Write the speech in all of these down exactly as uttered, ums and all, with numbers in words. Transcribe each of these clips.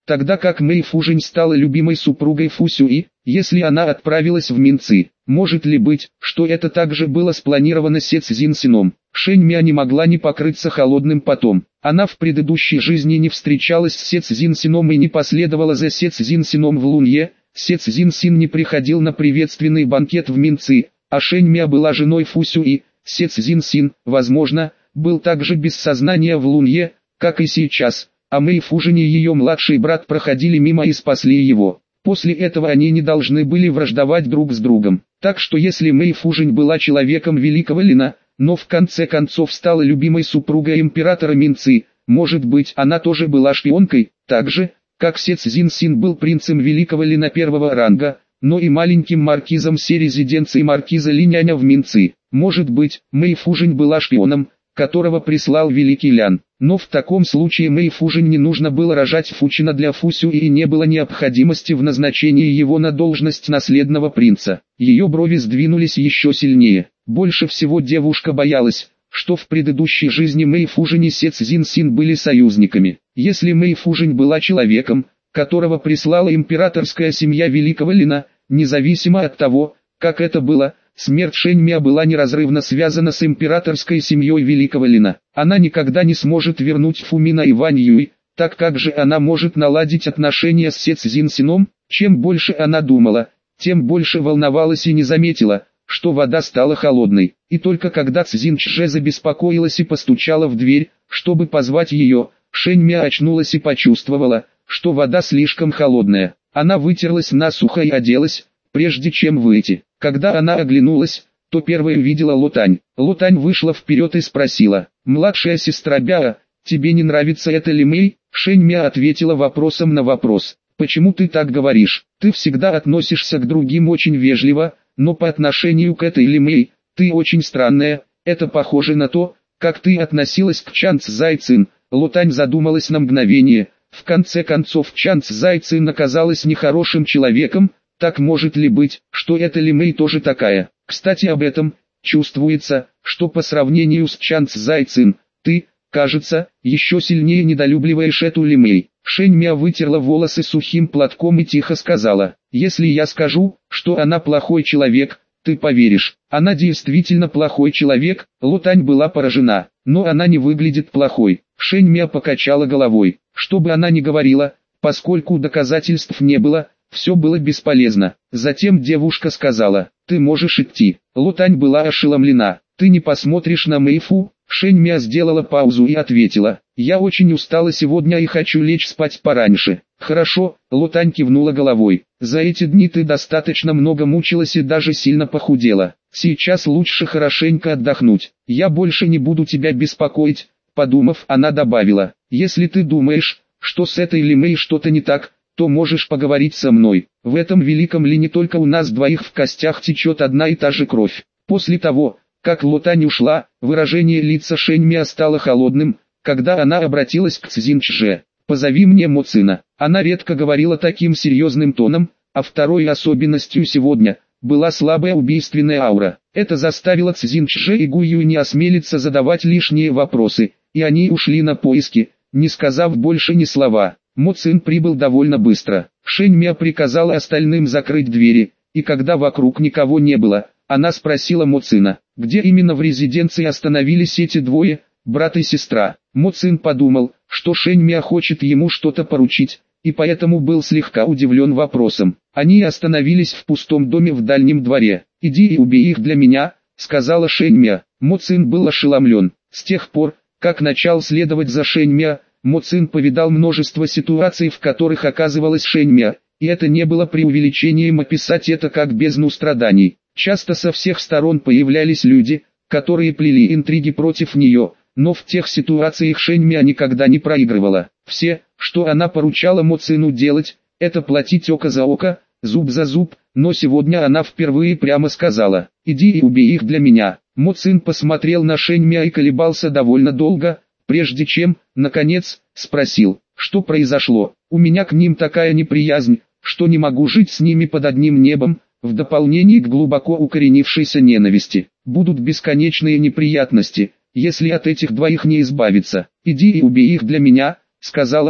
тогда как Мэй Фужень стала любимой супругой Фу Сюи, если она отправилась в Минцы. Может ли быть, что это также было спланировано Се Цзин Сином? Шэнь Мя не могла не покрыться холодным потом. Она в предыдущей жизни не встречалась с Се Цзин Сином и не последовала за Се Цзин Сином в Лунье. Се Цзин Син не приходил на приветственный банкет в Минцы, а Шэнь Мя была женой Фу Сюи. Се Цзин Син, возможно, был также без сознания в Лунье, как и сейчас, а Мэй Фужень и ее младший брат проходили мимо и спасли его. После этого они не должны были враждовать друг с другом. Так что если Мэй Фужень была человеком великого Лина, но в конце концов стала любимой супругой императора Минцы, может быть, она тоже была шпионкой, так же, как Се Цзин Син был принцем великого Лина первого ранга, но и маленьким маркизом всей резиденции маркиза Линяня в Минцы. Может быть, Мэй Фужень была шпионом, которого прислал великий Лян. Но в таком случае Мэй Фужень не нужно было рожать Фучина для Фу Сюи и не было необходимости в назначении его на должность наследного принца. Ее брови сдвинулись еще сильнее. Больше всего девушка боялась, что в предыдущей жизни Мэй Фужень и Се Цзин Син были союзниками. Если Мэй Фужень была человеком, которого прислала императорская семья великого Лина, независимо от того, как это было, смерть Шэнь Мя была неразрывно связана с императорской семьей великого Лина. Она никогда не сможет вернуть Фумина и Вань Юй, так как же она может наладить отношения с Се Цзин Сином? Чем больше она думала, тем больше волновалась и не заметила, что вода стала холодной. И только когда Цзин Чже забеспокоилась и постучала в дверь, чтобы позвать ее, Шэнь Мя очнулась и почувствовала, что вода слишком холодная. Она вытерлась насухо и оделась, прежде чем выйти. Когда она оглянулась, то первой увидела Лотань. Лотань вышла вперед и спросила: «Младшая сестра Бяо, тебе не нравится это ли Мэй?» Шэнь Мя ответила вопросом на вопрос. «Почему ты так говоришь? Ты всегда относишься к другим очень вежливо, но по отношению к этой Ли Мэй, ты очень странная. Это похоже на то, как ты относилась к Чан Цзай Цин». Лотань задумалась на мгновение. В конце концов Чан Цзай Цин оказалась нехорошим человеком. Так может ли быть, что эта Ли Мэй тоже такая? Кстати, об этом чувствуется, что по сравнению с Чан Цзай Цин, ты, кажется, еще сильнее недолюбливаешь эту Ли Мэй. Шэнь Мя вытерла волосы сухим платком и тихо сказала: «Если я скажу, что она плохой человек, ты поверишь». Она действительно плохой человек. Лотань была поражена, но она не выглядит плохой. Шэнь Мя покачала головой. Что бы она ни говорила, поскольку доказательств не было, все было бесполезно. Затем девушка сказала: «Ты можешь идти». Лотань была ошеломлена. «Ты не посмотришь на Мэйфу?» Шэнь Мя сделала паузу и ответила: «Я очень устала сегодня и хочу лечь спать пораньше». «Хорошо», Лотань кивнула головой. «За эти дни ты достаточно много мучилась и даже сильно похудела. Сейчас лучше хорошенько отдохнуть. Я больше не буду тебя беспокоить». Подумав, она добавила: «Если ты думаешь, что с этой Ли Мэй что-то не так, то можешь поговорить со мной. В этом великом Ли не только у нас двоих в костях течет одна и та же кровь». После того, как Лотань ушла, выражение лица Шэнь Мя стало холодным, когда она обратилась к Цзин Чже. «Позови мне Мо Цина». Она редко говорила таким серьезным тоном, а второй особенностью сегодня была слабая убийственная аура. Это заставило Цзин Чже и Гу Юй не осмелиться задавать лишние вопросы, и они ушли на поиски, не сказав больше ни слова. Мо Цин прибыл довольно быстро. Шэнь Мя приказала остальным закрыть двери, и когда вокруг никого не было, она спросила Мо Цина, где именно в резиденции остановились эти двое, брат и сестра. Мо Цин подумал, что Шэнь Мя хочет ему что-то поручить, и поэтому был слегка удивлен вопросом. Они остановились в пустом доме в дальнем дворе. «Иди и убей их для меня», — сказала Шэнь Мя. Мо Цин был ошеломлен. С тех пор, как начал следовать за Шэнь Мя, Мо Цин повидал множество ситуаций, в которых оказывалась Шэнь Мя, и это не было преувеличением описать это как бездну страданий. Часто со всех сторон появлялись люди, которые плели интриги против нее, но в тех ситуациях Шэнь Мя никогда не проигрывала. Все, что она поручала Мо Цину делать, это платить око за око, зуб за зуб, но сегодня она впервые прямо сказала: «Иди и убей их для меня». Мо Цин посмотрел на Шэнь Мя и колебался довольно долго, прежде чем, наконец, спросил: «Что произошло? У меня к ним такая неприязнь, что не могу жить с ними под одним небом». В дополнение к глубоко укоренившейся ненависти, будут бесконечные неприятности, если от этих двоих не избавиться. «Иди и убей их для меня», — сказала она.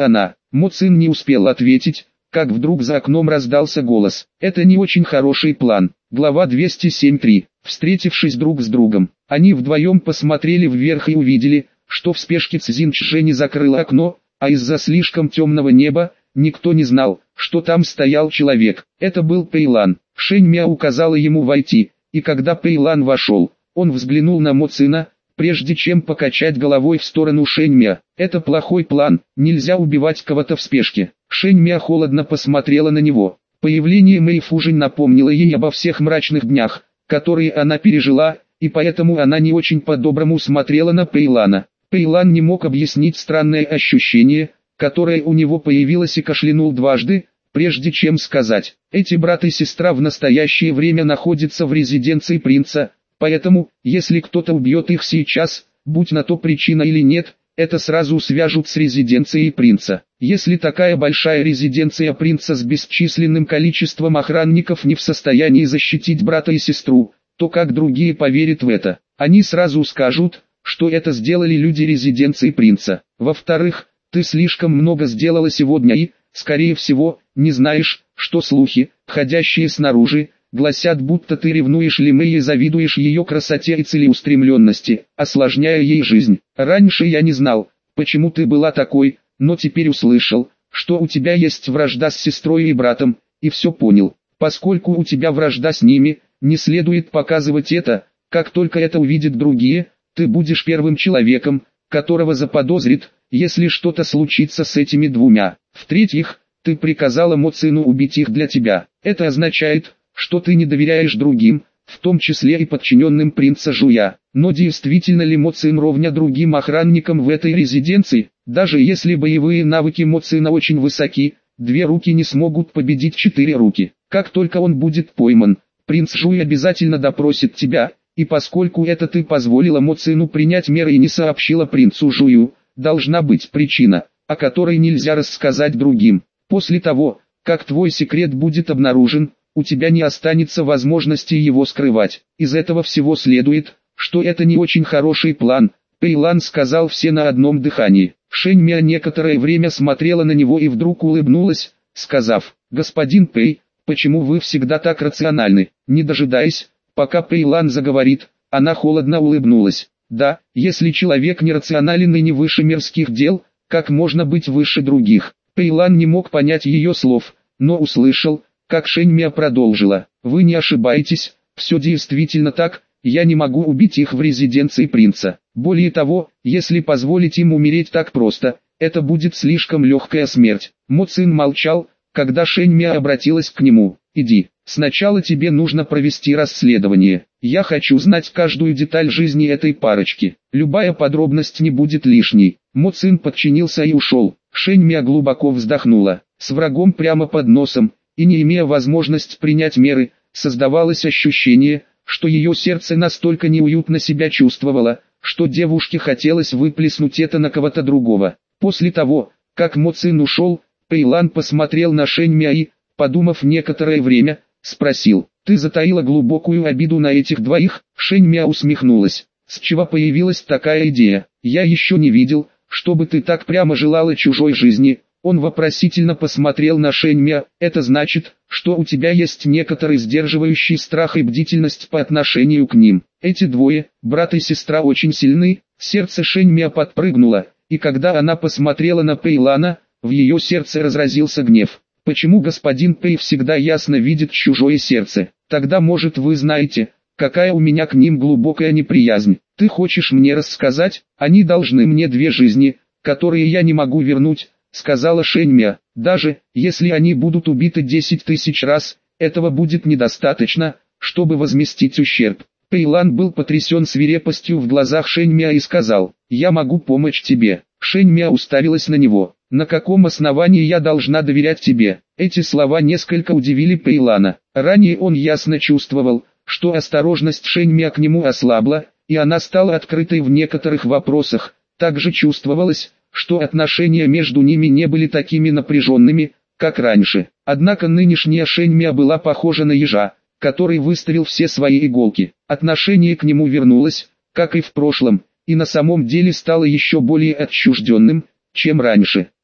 Мо Цин не успел ответить, как вдруг за окном раздался голос. Это не очень хороший план. Глава двести семь три. Встретившись друг с другом, они вдвоем посмотрели вверх и увидели, что в спешке Цзин Чжэ не закрыла окно, а из-за слишком темного неба, никто не знал, что там стоял человек. Это был Пэйлан. Шэнь Мя указала ему войти, и когда Пэйлан вошел, он взглянул на Мо Цина, прежде чем покачать головой в сторону Шэнь Мя. Это плохой план, нельзя убивать кого-то в спешке. Шэнь Мя холодно посмотрела на него. Появление Мэй Фужинь напомнило ей обо всех мрачных днях, которые она пережила, и поэтому она не очень по-доброму смотрела на Пэйлана. Пэйлан не мог объяснить странное ощущение, которое у него появилось, и кашлянул дважды, прежде чем сказать: «Эти брат и сестра в настоящее время находятся в резиденции принца, поэтому, если кто-то убьет их сейчас, будь на то причина или нет, это сразу свяжут с резиденцией принца. Если такая большая резиденция принца с бесчисленным количеством охранников не в состоянии защитить брата и сестру, то как другие поверят в это? Они сразу скажут, что это сделали люди резиденции принца. Во-вторых, ты слишком много сделала сегодня и, скорее всего, не знаешь, что слухи, ходящие снаружи, гласят, будто ты ревнуешь Ли Мэй и завидуешь ее красоте и целеустремленности, осложняя ей жизнь. Раньше я не знал, почему ты была такой, но теперь услышал, что у тебя есть вражда с сестрой и братом, и все понял. Поскольку у тебя вражда с ними, не следует показывать это. Как только это увидят другие, ты будешь первым человеком, которого заподозрит, если что-то случится с этими двумя. В-третьих, ты приказала Мо Цину убить их для тебя. Это означает, что ты не доверяешь другим, в том числе и подчиненным принца Жуя. Но действительно ли Мо Цин ровня другим охранникам в этой резиденции? Даже если боевые навыки Мо Цина очень высоки, две руки не смогут победить четыре руки. Как только он будет пойман, принц Жуй обязательно допросит тебя, и поскольку это ты позволила Мо Цину принять меры и не сообщила принцу Жую, должна быть причина, о которой нельзя рассказать другим. После того, как твой секрет будет обнаружен, у тебя не останется возможности его скрывать. Из этого всего следует, что это не очень хороший план. Пэйлан сказал все на одном дыхании. Шэнь Мя некоторое время смотрела на него и вдруг улыбнулась, сказав: «Господин Пэй, почему вы всегда так рациональны?» Не дожидаясь, пока Пэйлан заговорит, она холодно улыбнулась. «Да, если человек нерационален и не выше мирских дел, как можно быть выше других?» Пэйлан не мог понять ее слов, но услышал, как Шэнь Мя продолжила: «Вы не ошибаетесь, все действительно так, я не могу убить их в резиденции принца. Более того, если позволить им умереть так просто, это будет слишком легкая смерть». Мо Цин молчал, когда Шэнь Мя обратилась к нему. «Иди, сначала тебе нужно провести расследование. Я хочу знать каждую деталь жизни этой парочки. Любая подробность не будет лишней». Мо Цин подчинился и ушел. Шэнь Мя глубоко вздохнула. С врагом прямо под носом, и не имея возможности принять меры, создавалось ощущение, что ее сердце настолько неуютно себя чувствовало, что девушке хотелось выплеснуть это на кого-то другого. После того, как Мо Цин ушел, Пэйлан посмотрел на Шэнь Мя и, подумав некоторое время, спросил: «Ты затаила глубокую обиду на этих двоих?» Шэнь Мя усмехнулась. «С чего появилась такая идея? Я еще не видел, чтобы ты так прямо желала чужой жизни». Он вопросительно посмотрел на Шэнь Мя. «Это значит, что у тебя есть некоторый сдерживающий страх и бдительность по отношению к ним. Эти двое, брат и сестра, очень сильны». Сердце Шэнь Мя подпрыгнуло, и когда она посмотрела на Пэйлана, в ее сердце разразился гнев. «Почему господин Пэй всегда ясно видит чужое сердце? Тогда, может, вы знаете, какая у меня к ним глубокая неприязнь? Ты хочешь мне рассказать? Они должны мне две жизни, которые я не могу вернуть», — сказала Шэнь Мя. «Даже, если они будут убиты десять тысяч раз, этого будет недостаточно, чтобы возместить ущерб». Пэйлан был потрясен свирепостью в глазах Шэнь Мя и сказал: «Я могу помочь тебе». Шэнь Мя уставилась на него. «На каком основании я должна доверять тебе?» Эти слова несколько удивили Пэйлана. Ранее он ясно чувствовал, что осторожность Шэнь Мя к нему ослабла, и она стала открытой в некоторых вопросах. Также чувствовалось, что отношения между ними не были такими напряженными, как раньше. Однако нынешняя Шэнь Мя была похожа на ежа, который выставил все свои иголки. Отношение к нему вернулось, как и в прошлом, и на самом деле стало еще более отчужденным, чем раньше.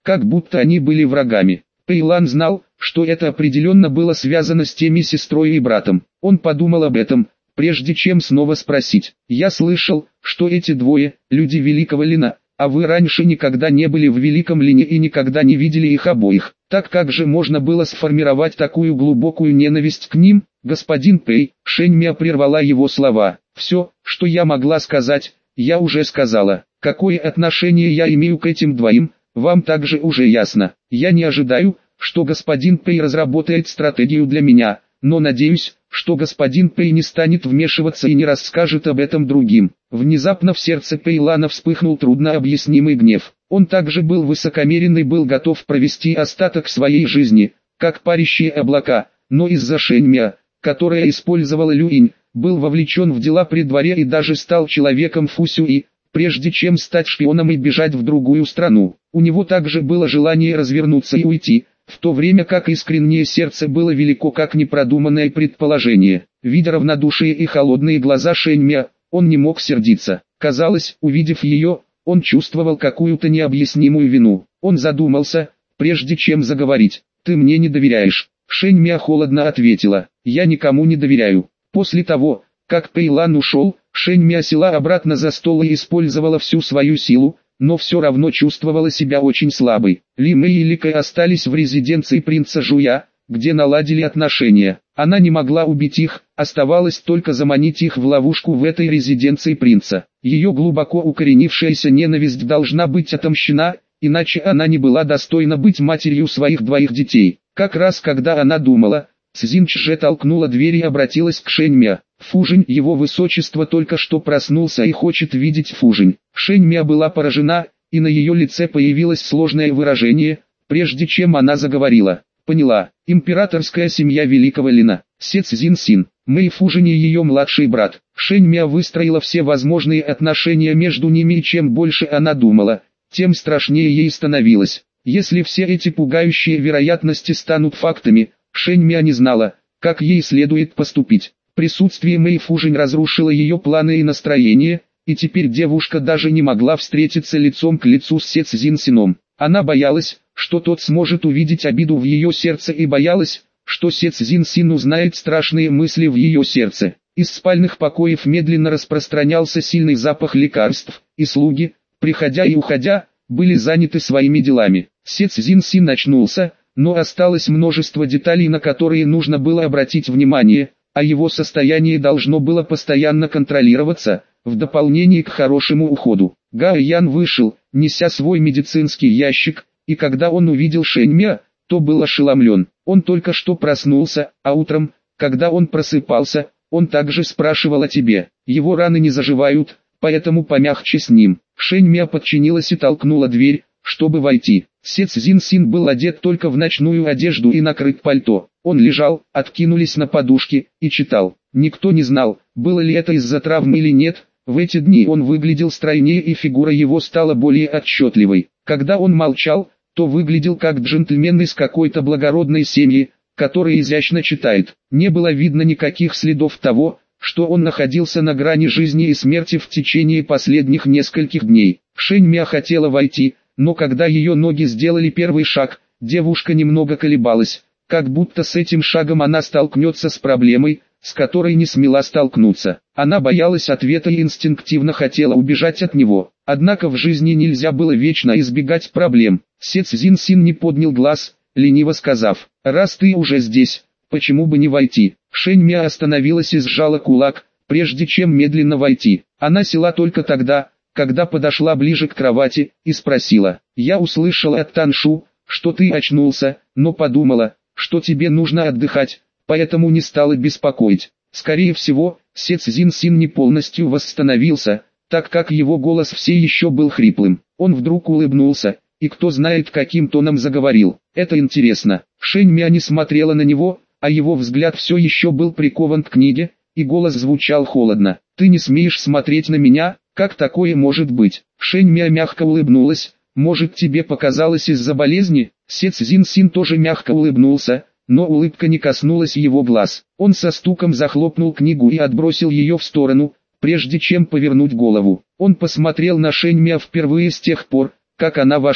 как будто они были врагами. Пейлан знал, что это определенно было связано с теми сестрой и братом. Он подумал об этом, прежде чем снова спросить. «Я слышал, что эти двое – люди Великого Лина, а вы раньше никогда не были в Великом Лине и никогда не видели их обоих. Так как же можно было сформировать такую глубокую ненависть к ним?» «Господин Пэй», Шэньмя прервала его слова. «Все, что я могла сказать, я уже сказала. Какое отношение я имею к этим двоим, вам также уже ясно. Я не ожидаю, что господин Пэй разработает стратегию для меня, но надеюсь, что господин Пэй не станет вмешиваться и не расскажет об этом другим». Внезапно в сердце Пейлана вспыхнул труднообъяснимый гнев. Он также был высокомерен и был готов провести остаток своей жизни, как парящие облака, но из-за Шэньмя, которая использовала Люинь, был вовлечен в дела при дворе и даже стал человеком Фусюи, прежде чем стать шпионом и бежать в другую страну. У него также было желание развернуться и уйти, в то время как искреннее сердце было велико как непродуманное предположение. Видя равнодушие и холодные глаза Шэньмя, он не мог сердиться. Казалось, увидев ее, он чувствовал какую-то необъяснимую вину. Он задумался, прежде чем заговорить. «Ты мне не доверяешь?» Шэньмя холодно ответила. «Я никому не доверяю». После того, как Пейлан ушел, Шэньмя села обратно за стол и использовала всю свою силу, но все равно чувствовала себя очень слабой. Ли Мэй и Ли Кэй остались в резиденции принца Жуя, где наладили отношения. Она не могла убить их, оставалось только заманить их в ловушку в этой резиденции принца. Ее глубоко укоренившаяся ненависть должна быть отомщена, иначе она не была достойна быть матерью своих двоих детей. Как раз когда она думала, Цзин Чже толкнула дверь и обратилась к Шэньмя. «Фужинь, его высочество только что проснулся и хочет видеть Фужинь». Шэньмя была поражена, и на ее лице появилось сложное выражение, прежде чем она заговорила. «Поняла, императорская семья Великого Лина, Се Цзин Син, Мэй Фужинь и ее младший брат». Шэньмя выстроила все возможные отношения между ними, и чем больше она думала, тем страшнее ей становилось. Если все эти пугающие вероятности станут фактами, Шэньмя не знала, как ей следует поступить. Присутствие Мэй Фужинь разрушило ее планы и настроение, и теперь девушка даже не могла встретиться лицом к лицу с Се Цзин Сином. Она боялась, что тот сможет увидеть обиду в ее сердце, и боялась, что Се Цзин Син узнает страшные мысли в ее сердце. Из спальных покоев медленно распространялся сильный запах лекарств, и слуги, приходя и уходя, были заняты своими делами. Се Цзин Син очнулся, но осталось множество деталей, на которые нужно было обратить внимание, а его состояние должно было постоянно контролироваться, в дополнение к хорошему уходу. Гао Ян вышел, неся свой медицинский ящик, и когда он увидел Шэньмя, то был ошеломлен. Он только что проснулся, а утром, когда он просыпался, он также спрашивал о тебе. Его раны не заживают, поэтому помягче с ним. Шэньмя подчинилась и толкнула дверь, чтобы войти. Се Цзин Син был одет только в ночную одежду и накрыт пальто. Он лежал, откинулись на подушки, и читал. Никто не знал, было ли это из-за травмы или нет. В эти дни он выглядел стройнее, и фигура его стала более отчетливой. Когда он молчал, то выглядел как джентльмен из какой-то благородной семьи, который изящно читает. Не было видно никаких следов того, что он находился на грани жизни и смерти в течение последних нескольких дней. Шэньмя хотела войти, но когда ее ноги сделали первый шаг, девушка немного колебалась, как будто с этим шагом она столкнется с проблемой, с которой не смела столкнуться. Она боялась ответа и инстинктивно хотела убежать от него. Однако в жизни нельзя было вечно избегать проблем. Се Цзин Син не поднял глаз, лениво сказав: «Раз ты уже здесь, почему бы не войти?» Шэньмя остановилась и сжала кулак, прежде чем медленно войти. Она села только тогда, когда подошла ближе к кровати, и спросила: «Я услышала от Таншу, что ты очнулся, но подумала, что тебе нужно отдыхать, поэтому не стала беспокоить». Скорее всего, Се Цзин Син не полностью восстановился, так как его голос все еще был хриплым. Он вдруг улыбнулся, и кто знает каким тоном заговорил. «Это интересно». Шэньмя не смотрела на него, а его взгляд все еще был прикован к книге, и голос звучал холодно. «Ты не смеешь смотреть на меня? Как такое может быть?» Шэньмя мягко улыбнулась. «Может, тебе показалось из-за болезни?» Се Цзин Син тоже мягко улыбнулся, но улыбка не коснулась его глаз. Он со стуком захлопнул книгу и отбросил ее в сторону, прежде чем повернуть голову. Он посмотрел на Шэньмя впервые с тех пор, как она вошла.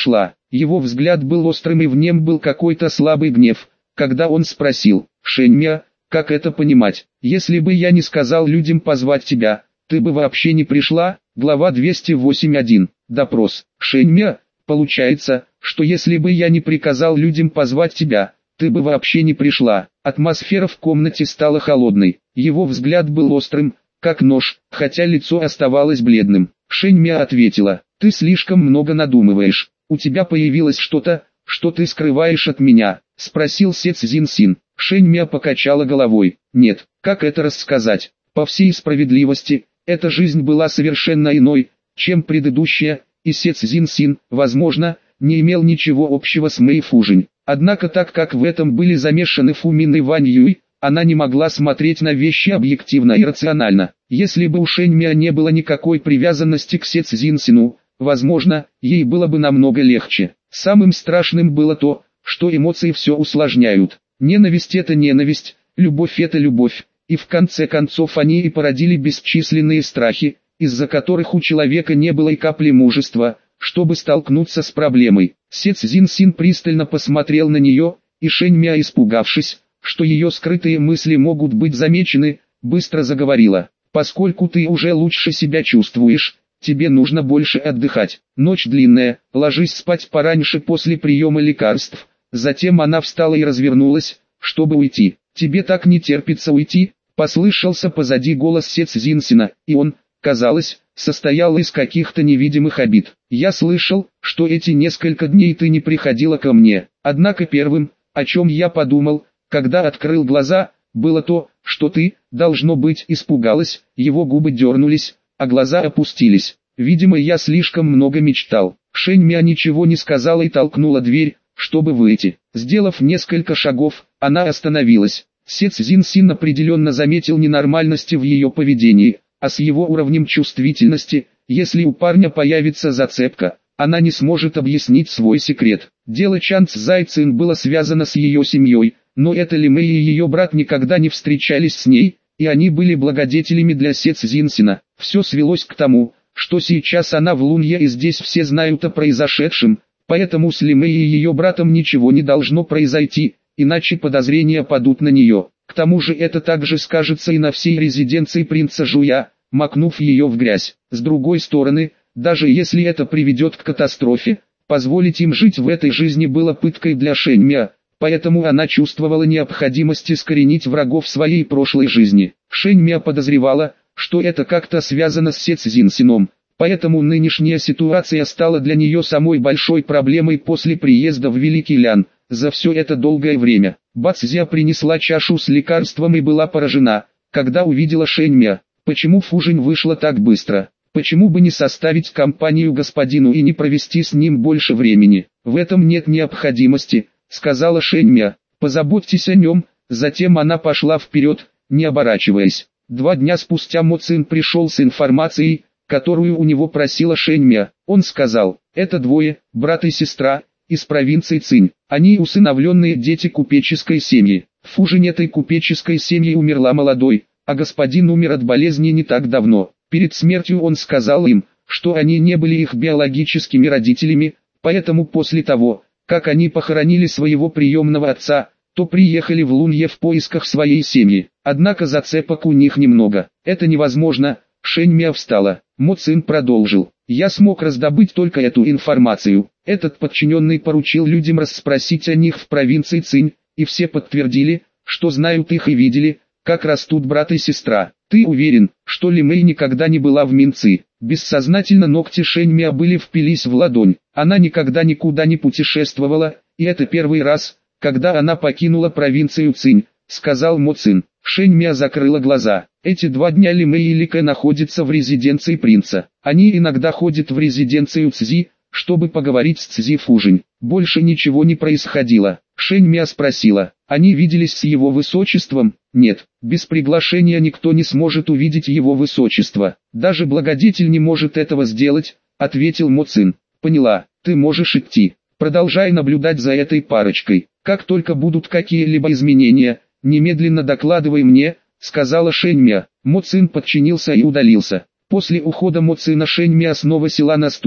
Его взгляд был острым и в нем был какой-то слабый гнев, когда он спросил: «Шэньмя, как это понимать? Если бы я не сказал людям позвать тебя, ты бы вообще не пришла?» Глава двести восемь точка один. Допрос. Шэньмя, получается, что если бы я не приказал людям позвать тебя, ты бы вообще не пришла. Атмосфера в комнате стала холодной. Его взгляд был острым, как нож, хотя лицо оставалось бледным. Шэньмя ответила: «Ты слишком много надумываешь. У тебя появилось что-то, что ты скрываешь от меня?» — спросил Се Цзиньсин. Шэньмя покачала головой. «Нет, как это рассказать? По всей справедливости, эта жизнь была совершенно иной, чем предыдущая, и Се Цзиньсин, возможно, не имел ничего общего с Мэй Фужинь. Однако так как в этом были замешаны Фу Мин и Вань Юй, она не могла смотреть на вещи объективно и рационально. Если бы у Шэньмя не было никакой привязанности к Се Цзиньсину, возможно, ей было бы намного легче. Самым страшным было то, что эмоции все усложняют. Ненависть — это ненависть, любовь — это любовь, и в конце концов они и породили бесчисленные страхи, из-за которых у человека не было и капли мужества, чтобы столкнуться с проблемой. Се Цзиньсин пристально посмотрел на нее, и Шэньмя, испугавшись, что ее скрытые мысли могут быть замечены, быстро заговорила: «Поскольку ты уже лучше себя чувствуешь, тебе нужно больше отдыхать. Ночь длинная, ложись спать пораньше после приема лекарств». Затем она встала и развернулась, чтобы уйти. «Тебе так не терпится уйти?» — послышался позади голос Се Цзиньсина, и он, казалось, состоял из каких-то невидимых обид. «Я слышал, что эти несколько дней ты не приходила ко мне. Однако первым, о чем я подумал, когда открыл глаза, было то, что ты, должно быть, испугалась». Его губы дернулись, а глаза опустились. «Видимо, я слишком много мечтал». Шэньмя ничего не сказала и толкнула дверь, чтобы выйти. Сделав несколько шагов, она остановилась. Се Цзиньсин определенно заметил ненормальности в ее поведении, а с его уровнем чувствительности, если у парня появится зацепка, она не сможет объяснить свой секрет. Дело Чан Цзайцин было связано с ее семьей, но это Ли Мэй и ее брат никогда не встречались с ней, и они были благодетелями для Се Цзиньсина. Все свелось к тому, что сейчас она в Лунье и здесь все знают о произошедшем, поэтому с Ли Мэй и ее братом ничего не должно произойти, иначе подозрения падут на нее. К тому же это также скажется и на всей резиденции принца Жуя, макнув ее в грязь. С другой стороны, даже если это приведет к катастрофе, позволить им жить в этой жизни было пыткой для Шэньмя, поэтому она чувствовала необходимость искоренить врагов своей прошлой жизни. Шэньмя подозревала, что это как-то связано с Се Цзиньсином, поэтому нынешняя ситуация стала для нее самой большой проблемой после приезда в Великий Лян. За все это долгое время Бацзя принесла чашу с лекарством и была поражена, когда увидела Шэньмя. Почему Фужинь вышла так быстро? Почему бы не составить компанию господину и не провести с ним больше времени? В этом нет необходимости, сказала Шэньмя. Позаботьтесь о нем. Затем она пошла вперед, не оборачиваясь. Два дня спустя Мо Цин пришел с информацией, которую у него просила Шэньмя. Он сказал: это двое, брат и сестра, из провинции Цинь. Они усыновленные дети купеческой семьи. Фужинь этой купеческой семьи умерла молодой, а господин умер от болезни не так давно. Перед смертью он сказал им, что они не были их биологическими родителями, поэтому после того, как они похоронили своего приемного отца, то приехали в Лунье в поисках своей семьи. Однако зацепок у них немного. Это невозможно. Шэньмя встала. Мо Цин продолжил: я смог раздобыть только эту информацию. Этот подчиненный поручил людям расспросить о них в провинции Цинь, и все подтвердили, что знают их и видели, как растут брат и сестра. Ты уверен, что Ли Мэй никогда не была в Минци? Бессознательно ногти Шэньмя были впились в ладонь. Она никогда никуда не путешествовала, и это первый раз, когда она покинула провинцию Цинь, сказал Мо Цин. Шэньмя закрыла глаза. Эти два дня Ли Мэй и Ли Кэ находятся в резиденции принца. Они иногда ходят в резиденцию Цзи, чтобы поговорить с Цзи Фужинь. Больше ничего не происходило. Шэньмя спросила: они виделись с его высочеством? Нет, без приглашения никто не сможет увидеть его высочество. Даже благодетель не может этого сделать, ответил Мо Цин. Поняла, ты можешь идти. Продолжай наблюдать за этой парочкой. Как только будут какие-либо изменения, немедленно докладывай мне, сказала Шэньмя. Мо Цин подчинился и удалился. После ухода Мо Цина Шэньмя снова села на стул,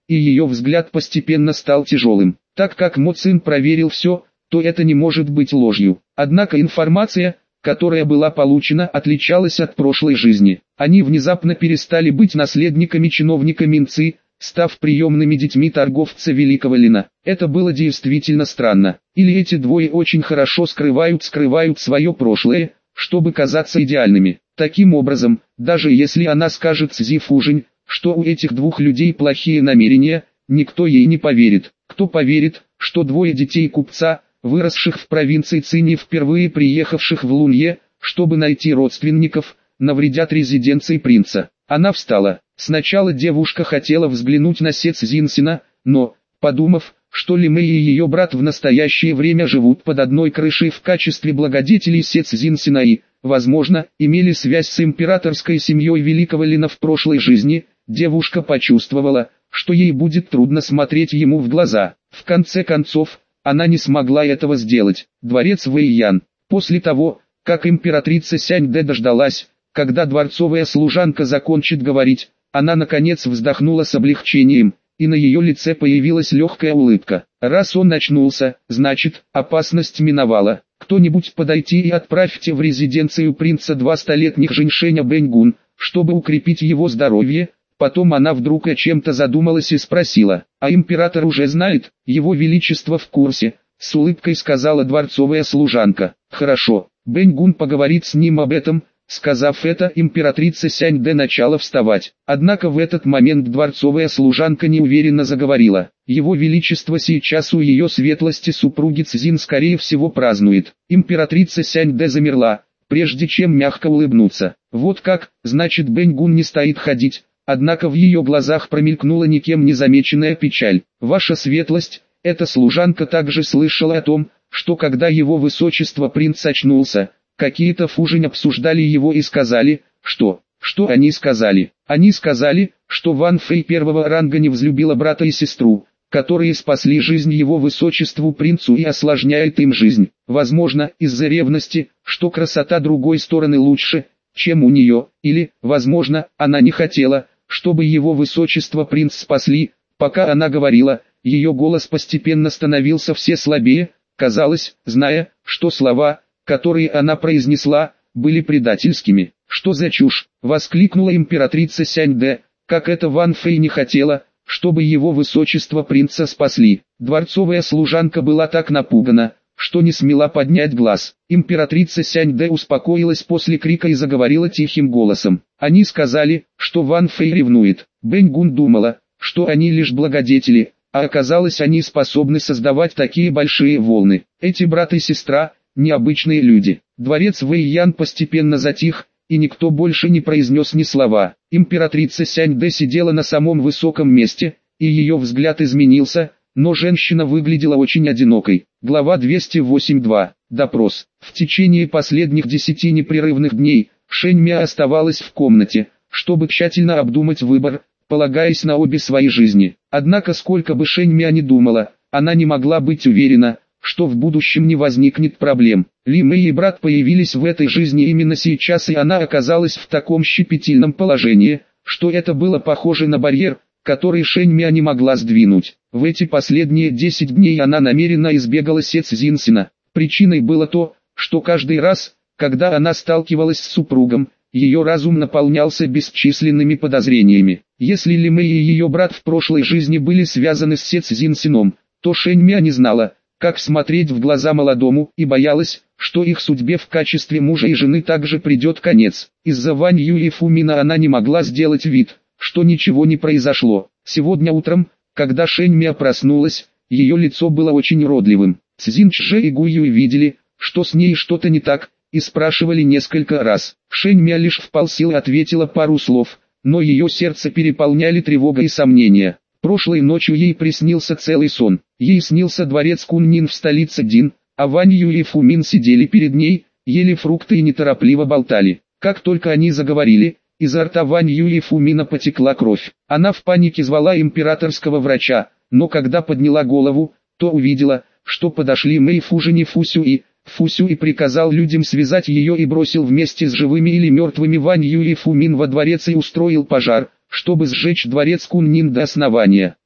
и ее взгляд постепенно стал тяжелым. Так как Мо Цин проверил все, то это не может быть ложью. Однако информация, которая была получена, отличалась от прошлой жизни. Они внезапно перестали быть наследниками чиновника Минцы, став приемными детьми торговца Великого Лина. Это было действительно странно. Или эти двое очень хорошо скрывают скрывают свое прошлое, чтобы казаться идеальными. Таким образом, даже если она скажет Цзи Фужинь, что у этих двух людей плохие намерения, никто ей не поверит. Кто поверит, что двое детей купца, выросших в провинции Цинь, впервые приехавших в Лунье, чтобы найти родственников, навредят резиденции принца? Она встала. Сначала девушка хотела взглянуть на Се Цзиньсина, но, подумав, что Ли Мэй и ее брат в настоящее время живут под одной крышей в качестве благодетелей Се Цзиньсина и, возможно, имели связь с императорской семьей Великого Лина в прошлой жизни, девушка почувствовала, что ей будет трудно смотреть ему в глаза. В конце концов, она не смогла этого сделать. Дворец Вэйян. После того, как императрица Сяньдэ дождалась, когда дворцовая служанка закончит говорить, она наконец вздохнула с облегчением, и на ее лице появилась легкая улыбка. Раз он очнулся, значит, опасность миновала. Кто-нибудь подойти и отправьте в резиденцию принца два столетних Женьшеня Бэньгун, чтобы укрепить его здоровье. Потом она вдруг о чем-то задумалась и спросила: «А император уже знает, его величество в курсе?» С улыбкой сказала дворцовая служанка. «Хорошо, Бэньгун поговорит с ним об этом». Сказав это, императрица Сяньдэ начала вставать. Однако в этот момент дворцовая служанка неуверенно заговорила: «Его величество сейчас у ее светлости супруги Цзин скорее всего празднует». Императрица Сяньдэ замерла, прежде чем мягко улыбнуться. «Вот как, значит, Бэньгун не стоит ходить». Однако в ее глазах промелькнула никем не замеченная печаль. «Ваша светлость». Эта служанка также слышала о том, что когда его высочество принц очнулся, какие-то Фужинь обсуждали его и сказали, что... Что они сказали? Они сказали, что Ван Фэй первого ранга не взлюбила брата и сестру, которые спасли жизнь его высочеству принцу и осложняют им жизнь. Возможно, из-за ревности, что красота другой стороны лучше, чем у нее, или, возможно, она не хотела, чтобы его высочество принц спасли. Пока она говорила, ее голос постепенно становился все слабее. Казалось, зная, что слова, которые она произнесла, были предательскими. «Что за чушь?» — воскликнула императрица Сяньдэ. «Как это Ван Фэй не хотела, чтобы его высочество принца спасли?» Дворцовая служанка была так напугана, что не смела поднять глаз. Императрица Сяньдэ успокоилась после крика и заговорила тихим голосом. «Они сказали, что Ван Фэй ревнует». Бэньгун думала, что они лишь благодетели, а оказалось, они способны создавать такие большие волны. Эти брат и сестра – необычные люди. Дворец Вэйян постепенно затих, и никто больше не произнес ни слова. Императрица Сяньдэ сидела на самом высоком месте, и ее взгляд изменился, но женщина выглядела очень одинокой. Глава двести восемь два. Допрос. В течение последних десяти непрерывных дней, Шэнь Мя оставалась в комнате, чтобы тщательно обдумать выбор, полагаясь на обе свои жизни. Однако сколько бы Шэнь Мя ни думала, она не могла быть уверена, что в будущем не возникнет проблем. Ли Мэй и брат появились в этой жизни именно сейчас, и она оказалась в таком щепетильном положении, что это было похоже на барьер, который Шэнь Мя не могла сдвинуть. В эти последние десять дней она намеренно избегала Се Цзиньсина. Причиной было то, что каждый раз, когда она сталкивалась с супругом, ее разум наполнялся бесчисленными подозрениями. Если Ли Мэй и ее брат в прошлой жизни были связаны с Се Цзиньсином, то Шэнь Мя не знала, как смотреть в глаза молодому, и боялась, что их судьбе в качестве мужа и жены также придет конец. Из-за Вань Юй и Фумина она не могла сделать вид, что ничего не произошло. Сегодня утром, когда Шэнь Мя проснулась, ее лицо было очень уродливым. Цзин Чжэ и Гу Юй видели, что с ней что-то не так, и спрашивали несколько раз. Шэнь Мя лишь вполсилу ответила пару слов, но ее сердце переполняли тревога и сомнения. Прошлой ночью ей приснился целый сон. Ей снился дворец Куннин в столице Дин, а Вань Юй и Фумин сидели перед ней, ели фрукты и неторопливо болтали. Как только они заговорили, изо рта Вань Юй и Фумина потекла кровь. Она в панике звала императорского врача, но когда подняла голову, то увидела, что подошли Мэй Фужинь и Фусю и Фусю и приказал людям связать ее и бросил вместе с живыми или мертвыми Вань Юй и Фумин во дворец и устроил пожар, чтобы сжечь дворец Куннин до основания.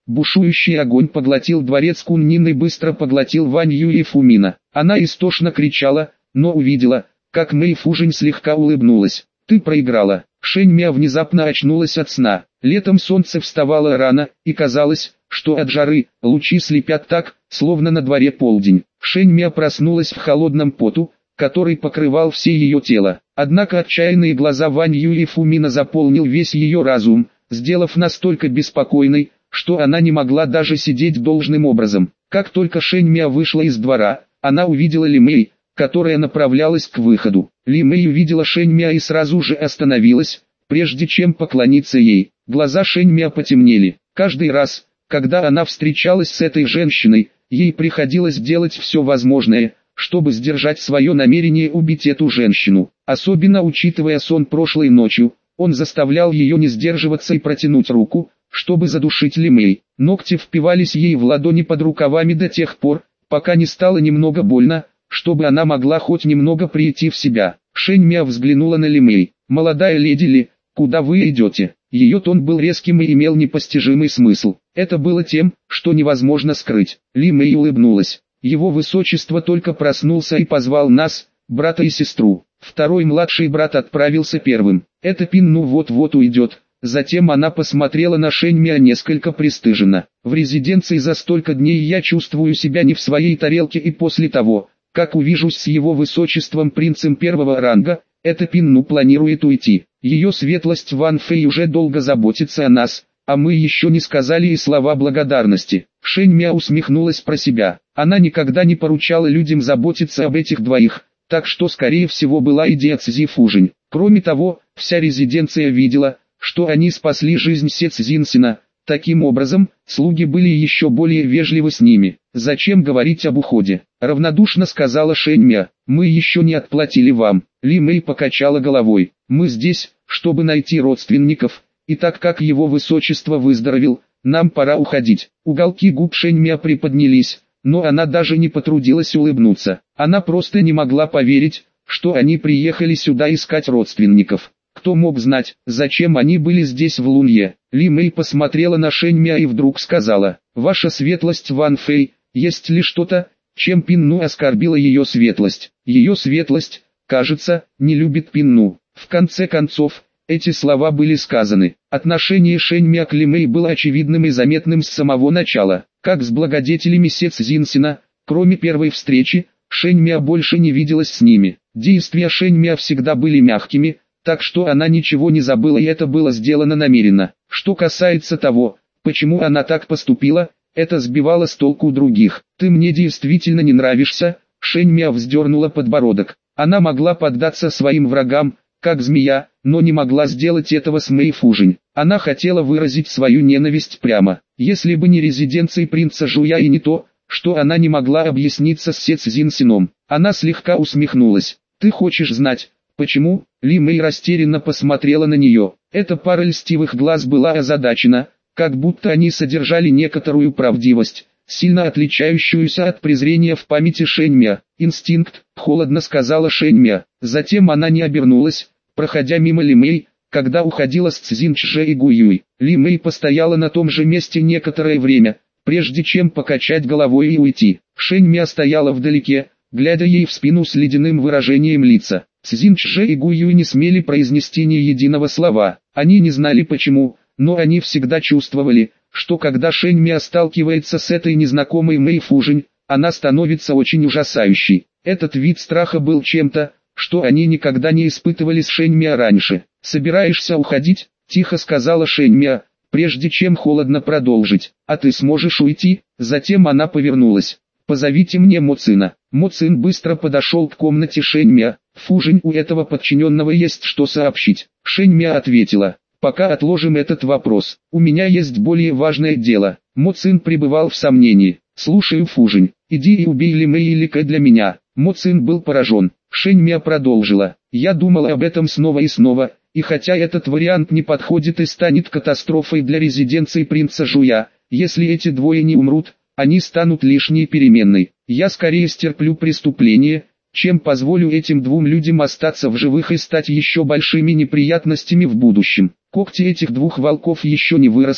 Бушующий огонь поглотил дворец Куннин и быстро поглотил Вань Ю и Фумина. Она истошно кричала, но увидела, как Мэй Фужень слегка улыбнулась. «Ты проиграла». Шэнь Мя внезапно очнулась от сна. Летом солнце вставало рано, и казалось, что от жары лучи слепят так, словно на дворе полдень. Шэнь Мя проснулась в холодном поту, который покрывал все ее тело. Однако отчаянные глаза Вань Ю и Фумина заполнил весь ее разум, сделав настолько беспокойной, что она не могла даже сидеть должным образом. Как только Шэнь Мя вышла из двора, она увидела Ли Мэй, которая направлялась к выходу. Ли Мэй увидела Шэнь Мя и сразу же остановилась, прежде чем поклониться ей. Глаза Шэнь Мя потемнели. Каждый раз, когда она встречалась с этой женщиной, ей приходилось делать все возможное, чтобы сдержать свое намерение убить эту женщину. Особенно учитывая сон прошлой ночью, он заставлял ее не сдерживаться и протянуть руку, чтобы задушить Ли Мэй. Ногти впивались ей в ладони под рукавами до тех пор, пока не стало немного больно, чтобы она могла хоть немного прийти в себя. Шэнь Мя взглянула на Ли Мэй. «Молодая леди Ли, куда вы идете?» Ее тон был резким и имел непостижимый смысл. Это было тем, что невозможно скрыть. Ли Мэй улыбнулась. «Его высочество только проснулся и позвал нас, брата и сестру. Второй младший брат отправился первым. Это Пин Ну вот-вот уйдет». Затем она посмотрела на Шэнь Мя несколько пристыженно. «В резиденции за столько дней я чувствую себя не в своей тарелке, и после того, как увижусь с его высочеством принцем первого ранга, эта Пин Ну планирует уйти. Ее светлость Ван Фэй уже долго заботится о нас, а мы еще не сказали и слова благодарности». Шэнь Мя усмехнулась про себя. Она никогда не поручала людям заботиться об этих двоих, так что скорее всего была идея Цзи Фужень. Кроме того, вся резиденция видела, что они спасли жизнь Се Цзиньсина. Таким образом, слуги были еще более вежливы с ними. «Зачем говорить об уходе?» — равнодушно сказала Шэнь Мя. «Мы еще не отплатили вам». Ли Мэй покачала головой. «Мы здесь, чтобы найти родственников, и так как его высочество выздоровел, нам пора уходить». Уголки губ Шэнь Мя приподнялись, но она даже не потрудилась улыбнуться. Она просто не могла поверить, что они приехали сюда искать родственников. Кто мог знать, зачем они были здесь в Лунье? Ли Мэй посмотрела на Шэнь Мя и вдруг сказала: «Ваша светлость Ван Фэй, есть ли что-то, чем Пин Ну оскорбила ее светлость?» Ее светлость, кажется, не любит Пин Ну. В конце концов, эти слова были сказаны. Отношение Шэнь Мя к Ли Мэй было очевидным и заметным с самого начала. Как с благодетелями Се Цзиньсина, кроме первой встречи, Шэнь Мя больше не виделась с ними. Действия Шэнь Мя всегда были мягкими, так что она ничего не забыла, и это было сделано намеренно. Что касается того, почему она так поступила, это сбивало с толку других. «Ты мне действительно не нравишься», — Шэнь Мя вздернула подбородок. Она могла поддаться своим врагам, как змея, но не могла сделать этого с Мэй Фужень. Она хотела выразить свою ненависть прямо. Если бы не резиденция принца Жуя и не то, что она не могла объясниться с Се Цзиньсином. Она слегка усмехнулась. «Ты хочешь знать, почему?» Ли Мэй растерянно посмотрела на нее. Эта пара льстивых глаз была озадачена, как будто они содержали некоторую правдивость, сильно отличающуюся от презрения в памяти Шэнь Мя. «Инстинкт», — холодно сказала Шэнь Мя. Затем она не обернулась, проходя мимо Ли Мэй, когда уходила с Цзиньчже и Гуюй. Ли Мэй постояла на том же месте некоторое время, прежде чем покачать головой и уйти. Шэнь Мя стояла вдалеке, глядя ей в спину с ледяным выражением лица. Цзиньчже и Гуюй не смели произнести ни единого слова. Они не знали почему, но они всегда чувствовали, что когда Шэнь Мя сталкивается с этой незнакомой Мэй Фужень, она становится очень ужасающей. Этот вид страха был чем-то, что они никогда не испытывали с Шэнь Мя раньше. «Собираешься уходить?» – тихо сказала Шэнь Мя, прежде чем холодно продолжить. «А ты сможешь уйти?» Затем она повернулась. «Позовите мне Мо Цина». Мо Цин быстро подошел к комнате Шэнь Мя. «Фужень, у этого подчиненного есть что сообщить». Шэнь Мя ответила: «Пока отложим этот вопрос. У меня есть более важное дело». Мо Цин пребывал в сомнении. «Слушаю, Фужень, иди и убей Ли Мэй или Кэ для меня». Мо Цин был поражен. Шэнь Мя продолжила: «Я думала об этом снова и снова, и хотя этот вариант не подходит и станет катастрофой для резиденции принца Жуя, если эти двое не умрут, они станут лишней переменной. Я скорее стерплю преступление, чем позволю этим двум людям остаться в живых и стать еще большими неприятностями в будущем». Когти этих двух волков еще не выросли,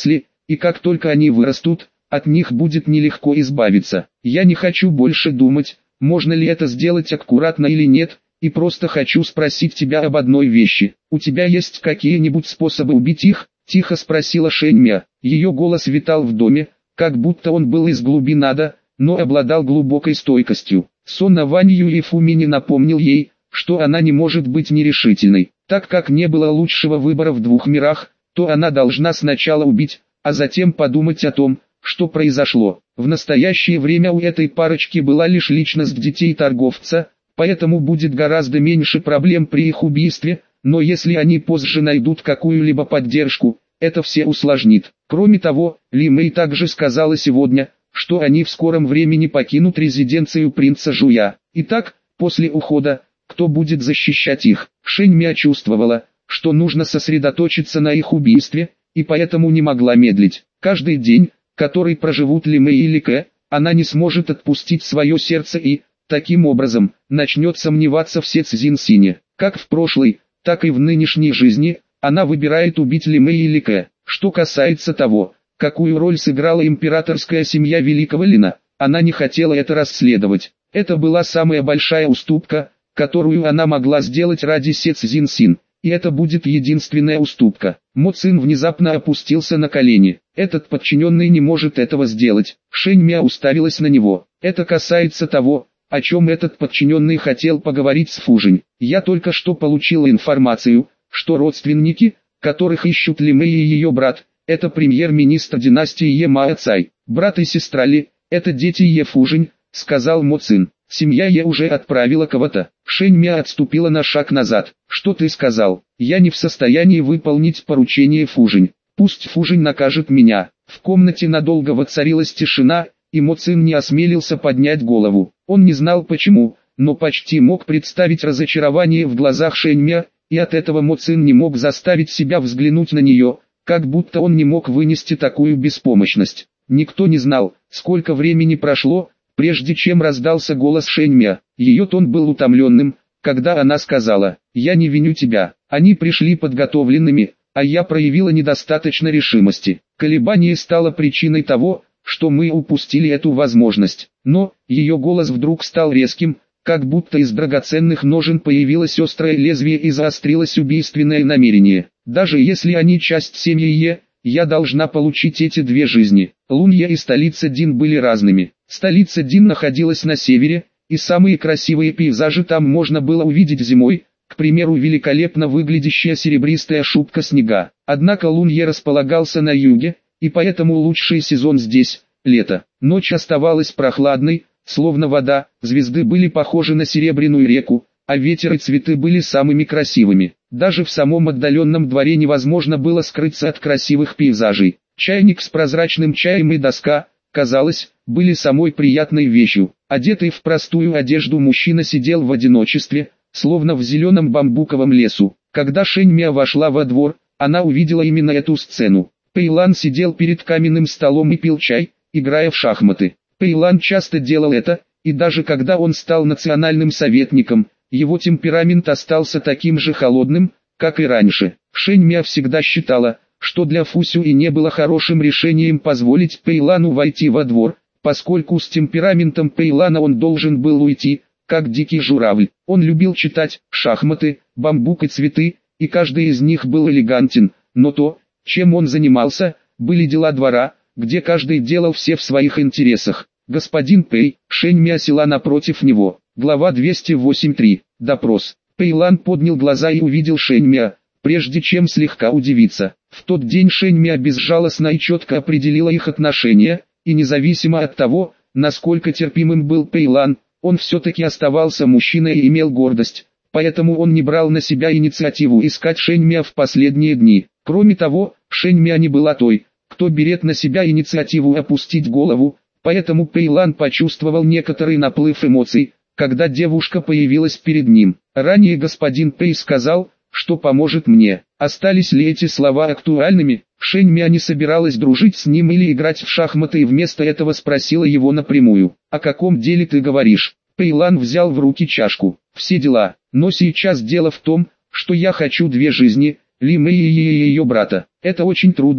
и как только они вырастут, от них будет нелегко избавиться. Я не хочу больше думать, можно ли это сделать аккуратно или нет, и просто хочу спросить тебя об одной вещи. У тебя есть какие-нибудь способы убить их? Тихо спросила Шэньмя. Ее голос витал в доме, как будто он был из глубин ада, но обладал глубокой стойкостью. Сон о Вань Юйфумине напомнил ей, что она не может быть нерешительной. Так как не было лучшего выбора в двух мирах, то она должна сначала убить, а затем подумать о том, что произошло. В настоящее время у этой парочки была лишь личность детей торговца, поэтому будет гораздо меньше проблем при их убийстве, но если они позже найдут какую-либо поддержку, это все усложнит. Кроме того, Ли Мэй также сказала сегодня, что они в скором времени покинут резиденцию принца Жуя. Итак, после ухода, кто будет защищать их? Шэньмя чувствовала, что нужно сосредоточиться на их убийстве, и поэтому не могла медлить. Каждый день, который проживут Ли Мэй и Ли Кэ, она не сможет отпустить свое сердце и, таким образом, начнет сомневаться в Се Цзиньсине. Как в прошлой, так и в нынешней жизни, она выбирает убить Ли Мэй и Ли Кэ. Что касается того, какую роль сыграла императорская семья Великого Лина, она не хотела это расследовать. Это была самая большая уступка, которую она могла сделать ради Се Цзиньсин, и это будет единственная уступка. Мо Цин внезапно опустился на колени. Этот подчиненный не может этого сделать. Шэньмя уставилась на него. Это касается того, о чем этот подчиненный хотел поговорить с Фужинь. Я только что получила информацию, что родственники, которых ищут Ли Мэй и ее брат, это премьер-министр династии Е Мао Цай. Брат и сестра Ли, это дети Е Фужинь, сказал Мо Цин. Семья Е уже отправила кого-то. Шэньмя отступила на шаг назад. Что ты сказал? Я не в состоянии выполнить поручение Фужинь. Пусть Фужинь накажет меня. В комнате надолго воцарилась тишина, и Мо Цин не осмелился поднять голову. Он не знал почему, но почти мог представить разочарование в глазах Шэньмя, и от этого Мо Цин не мог заставить себя взглянуть на нее, как будто он не мог вынести такую беспомощность. Никто не знал, сколько времени прошло, прежде чем раздался голос Шэньмя. Ее тон был утомленным, когда она сказала: «Я не виню тебя, они пришли подготовленными, а я проявила недостаточно решимости. Колебание стало причиной того, что мы упустили эту возможность». Но, ее голос вдруг стал резким, как будто из драгоценных ножен появилось острое лезвие и заострилось убийственное намерение. «Даже если они часть семьи Е, я должна получить эти две жизни». Лунья и столица Дин были разными. Столица Дин находилась на севере, и самые красивые пейзажи там можно было увидеть зимой, к примеру, великолепно выглядящая серебристая шубка снега. Однако Лунья располагался на юге, и поэтому лучший сезон здесь – лето. Ночь оставалась прохладной, словно вода, звезды были похожи на серебряную реку, а ветер и цветы были самыми красивыми. Даже в самом отдаленном дворе невозможно было скрыться от красивых пейзажей. Чайник с прозрачным чаем и доска, казалось, были самой приятной вещью. Одетый в простую одежду мужчина сидел в одиночестве, словно в зеленом бамбуковом лесу. Когда Шэньмя вошла во двор, она увидела именно эту сцену. Пэйлан сидел перед каменным столом и пил чай, играя в шахматы. Пэйлан часто делал это, и даже когда он стал национальным советником, его темперамент остался таким же холодным, как и раньше. Шэньмя всегда считала, что для Фусюи не было хорошим решением позволить Пэйлану войти во двор, поскольку с темпераментом Пэйлана он должен был уйти, как дикий журавль. Он любил читать шахматы, бамбук и цветы, и каждый из них был элегантен, но то, чем он занимался, были дела двора, где каждый делал все в своих интересах. «Господин Пэй», Шэньмя села напротив него. Глава двести восемьдесят три. Допрос. Пэйлан поднял глаза и увидел Шэньмя, прежде чем слегка удивиться. В тот день Шэньмя безжалостно и четко определила их отношения, и независимо от того, насколько терпимым был Пэйлан, он все-таки оставался мужчиной и имел гордость, поэтому он не брал на себя инициативу искать Шэньмя в последние дни. Кроме того, Шэньмя не была той, кто берет на себя инициативу опустить голову, поэтому Пэйлан почувствовал некоторый наплыв эмоций, когда девушка появилась перед ним. Ранее господин Пэй сказал, что поможет мне. Остались ли эти слова актуальными? Шэньмя не собиралась дружить с ним или играть в шахматы и вместо этого спросила его напрямую. «О каком деле ты говоришь?» Пэйлан взял в руки чашку. «Все дела, но сейчас дело в том, что я хочу две жизни, Ли Мэй и ее брата. Это очень трудно,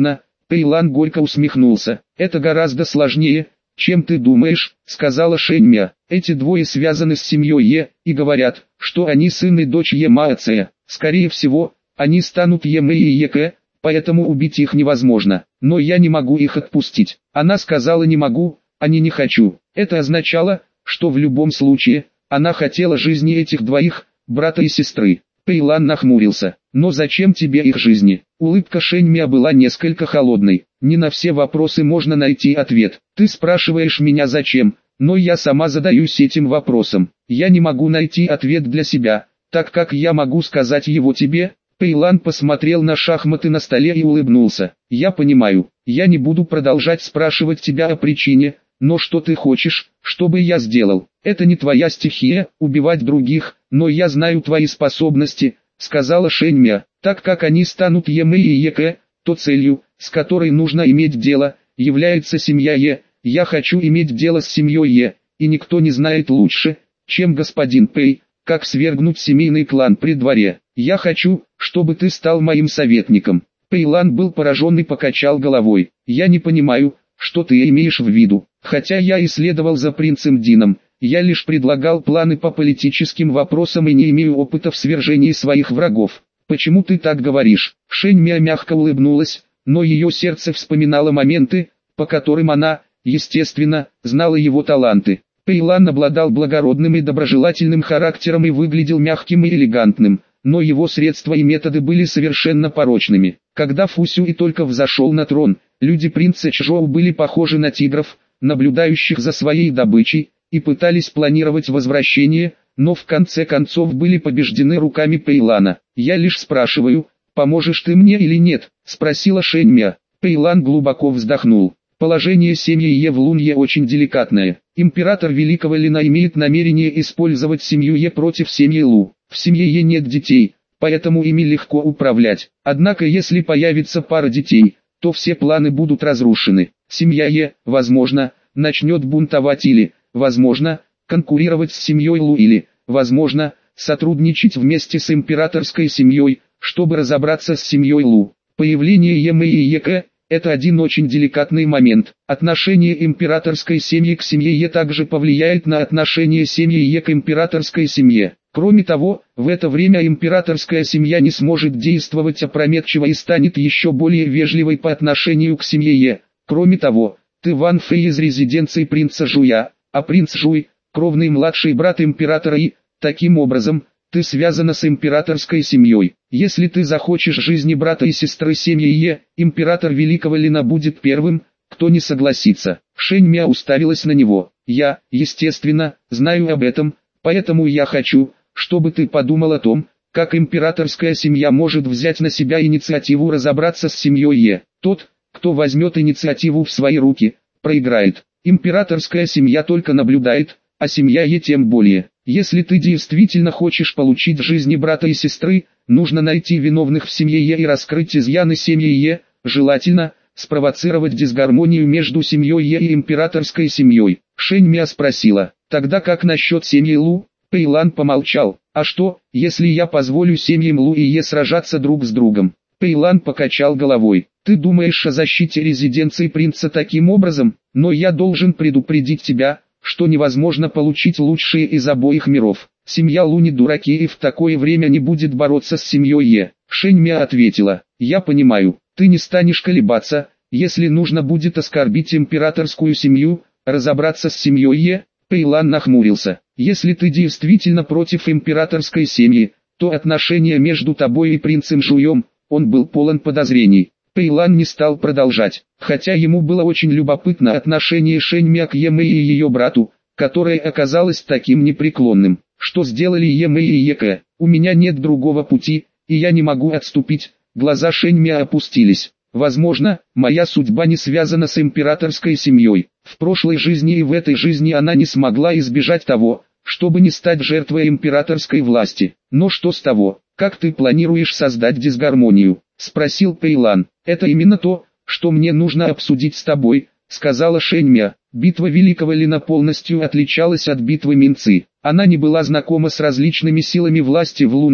Пэйлан горько усмехнулся. Это гораздо сложнее, чем ты думаешь, сказала Шэньмя. Эти двое связаны с семьей Е, и говорят, что они сын и дочь Е Маэцэ. Скорее всего, они станут Е Мэй и Е Кэ, поэтому убить их невозможно. Но я не могу их отпустить. Она сказала не могу, а не не хочу. Это означало, что в любом случае, она хотела жизни этих двоих, брата и сестры. Пэйлан нахмурился. Но зачем тебе их жизни? Улыбка Шэньмя была несколько холодной. Не на все вопросы можно найти ответ. Ты спрашиваешь меня зачем, но я сама задаюсь этим вопросом. Я не могу найти ответ для себя, так как я могу сказать его тебе. Пэйлан посмотрел на шахматы на столе и улыбнулся. Я понимаю, я не буду продолжать спрашивать тебя о причине, но что ты хочешь, чтобы я сделал? Это не твоя стихия, убивать других, но я знаю твои способности, сказала Шэньмя. Так как они станут Е Мэй и Е Кэ, то целью, с которой нужно иметь дело, является семья Е. Я хочу иметь дело с семьей Е, и никто не знает лучше, чем господин Пэй, как свергнуть семейный клан при дворе. Я хочу, чтобы ты стал моим советником. Пэйлан был поражен и покачал головой. Я не понимаю, что ты имеешь в виду. Хотя я и следовал за принцем Дином, я лишь предлагал планы по политическим вопросам и не имею опыта в свержении своих врагов. Почему ты так говоришь? Шэньмя мягко улыбнулась, но ее сердце вспоминало моменты, по которым она, естественно, знала его таланты. Пэйлан обладал благородным и доброжелательным характером и выглядел мягким и элегантным, но его средства и методы были совершенно порочными. Когда Фу Сюй только взошел на трон, люди принца Чжоу были похожи на тигров, наблюдающих за своей добычей, и пытались планировать возвращение, но в конце концов были побеждены руками Пэйлана. «Я лишь спрашиваю, поможешь ты мне или нет?» – спросила Шэньмя. Пэйлан глубоко вздохнул. Положение семьи Е в Лунье очень деликатное. Император Великого Лина имеет намерение использовать семью Е против семьи Лу. В семье Е нет детей, поэтому ими легко управлять. Однако если появится пара детей, то все планы будут разрушены. Семья Е, возможно, начнет бунтовать или, возможно, конкурировать с семьей Лу или, возможно, сотрудничать вместе с императорской семьей, чтобы разобраться с семьей Лу. Появление Е Мэй и Е Кэ – это один очень деликатный момент. Отношение императорской семьи к семье Е также повлияет на отношение семьи Е к императорской семье. Кроме того, в это время императорская семья не сможет действовать опрометчиво и станет еще более вежливой по отношению к семье Е. Кроме того, ты Ван Фэй из резиденции принца Жуя, а принц Жуй – кровный младший брат императора и, таким образом, ты связана с императорской семьей. Если ты захочешь жизни брата и сестры семьи Е, император Великого Лина будет первым, кто не согласится. Шэньмя уставилась на него. Я, естественно, знаю об этом, поэтому я хочу, чтобы ты подумал о том, как императорская семья может взять на себя инициативу разобраться с семьей Е. Тот, кто возьмет инициативу в свои руки, проиграет. Императорская семья только наблюдает, а семья Е тем более. Если ты действительно хочешь получить жизни брата и сестры, нужно найти виновных в семье Е и раскрыть изъяны семьи Е, желательно, спровоцировать дисгармонию между семьей Е и императорской семьей. Шэньмя спросила, тогда как насчет семьи Лу? Пэйлан помолчал. А что, если я позволю семьям Лу и Е сражаться друг с другом? Пэйлан покачал головой. Ты думаешь о защите резиденции принца таким образом, но я должен предупредить тебя, что невозможно получить лучшие из обоих миров. Семья Лу не дураки и в такое время не будет бороться с семьей Е. Шэньмя ответила, я понимаю, ты не станешь колебаться, если нужно будет оскорбить императорскую семью, разобраться с семьей Е. Пэйлан нахмурился. Если ты действительно против императорской семьи, то отношения между тобой и принцем Жуем, он был полон подозрений. Пэйлан не стал продолжать, хотя ему было очень любопытно отношение Шэньмя к Е Мэй и ее брату, которое оказалось таким непреклонным. Что сделали Е Мэй и Е Кэ? У меня нет другого пути, и я не могу отступить. Глаза Шэньмя опустились. Возможно, моя судьба не связана с императорской семьей. В прошлой жизни и в этой жизни она не смогла избежать того, чтобы не стать жертвой императорской власти. Но что с того? Как ты планируешь создать дисгармонию? Спросил Пэйлан. Это именно то, что мне нужно обсудить с тобой, сказала Шэньмя. Битва Великого Лина полностью отличалась от битвы Минцы. Она не была знакома с различными силами власти в Лунье,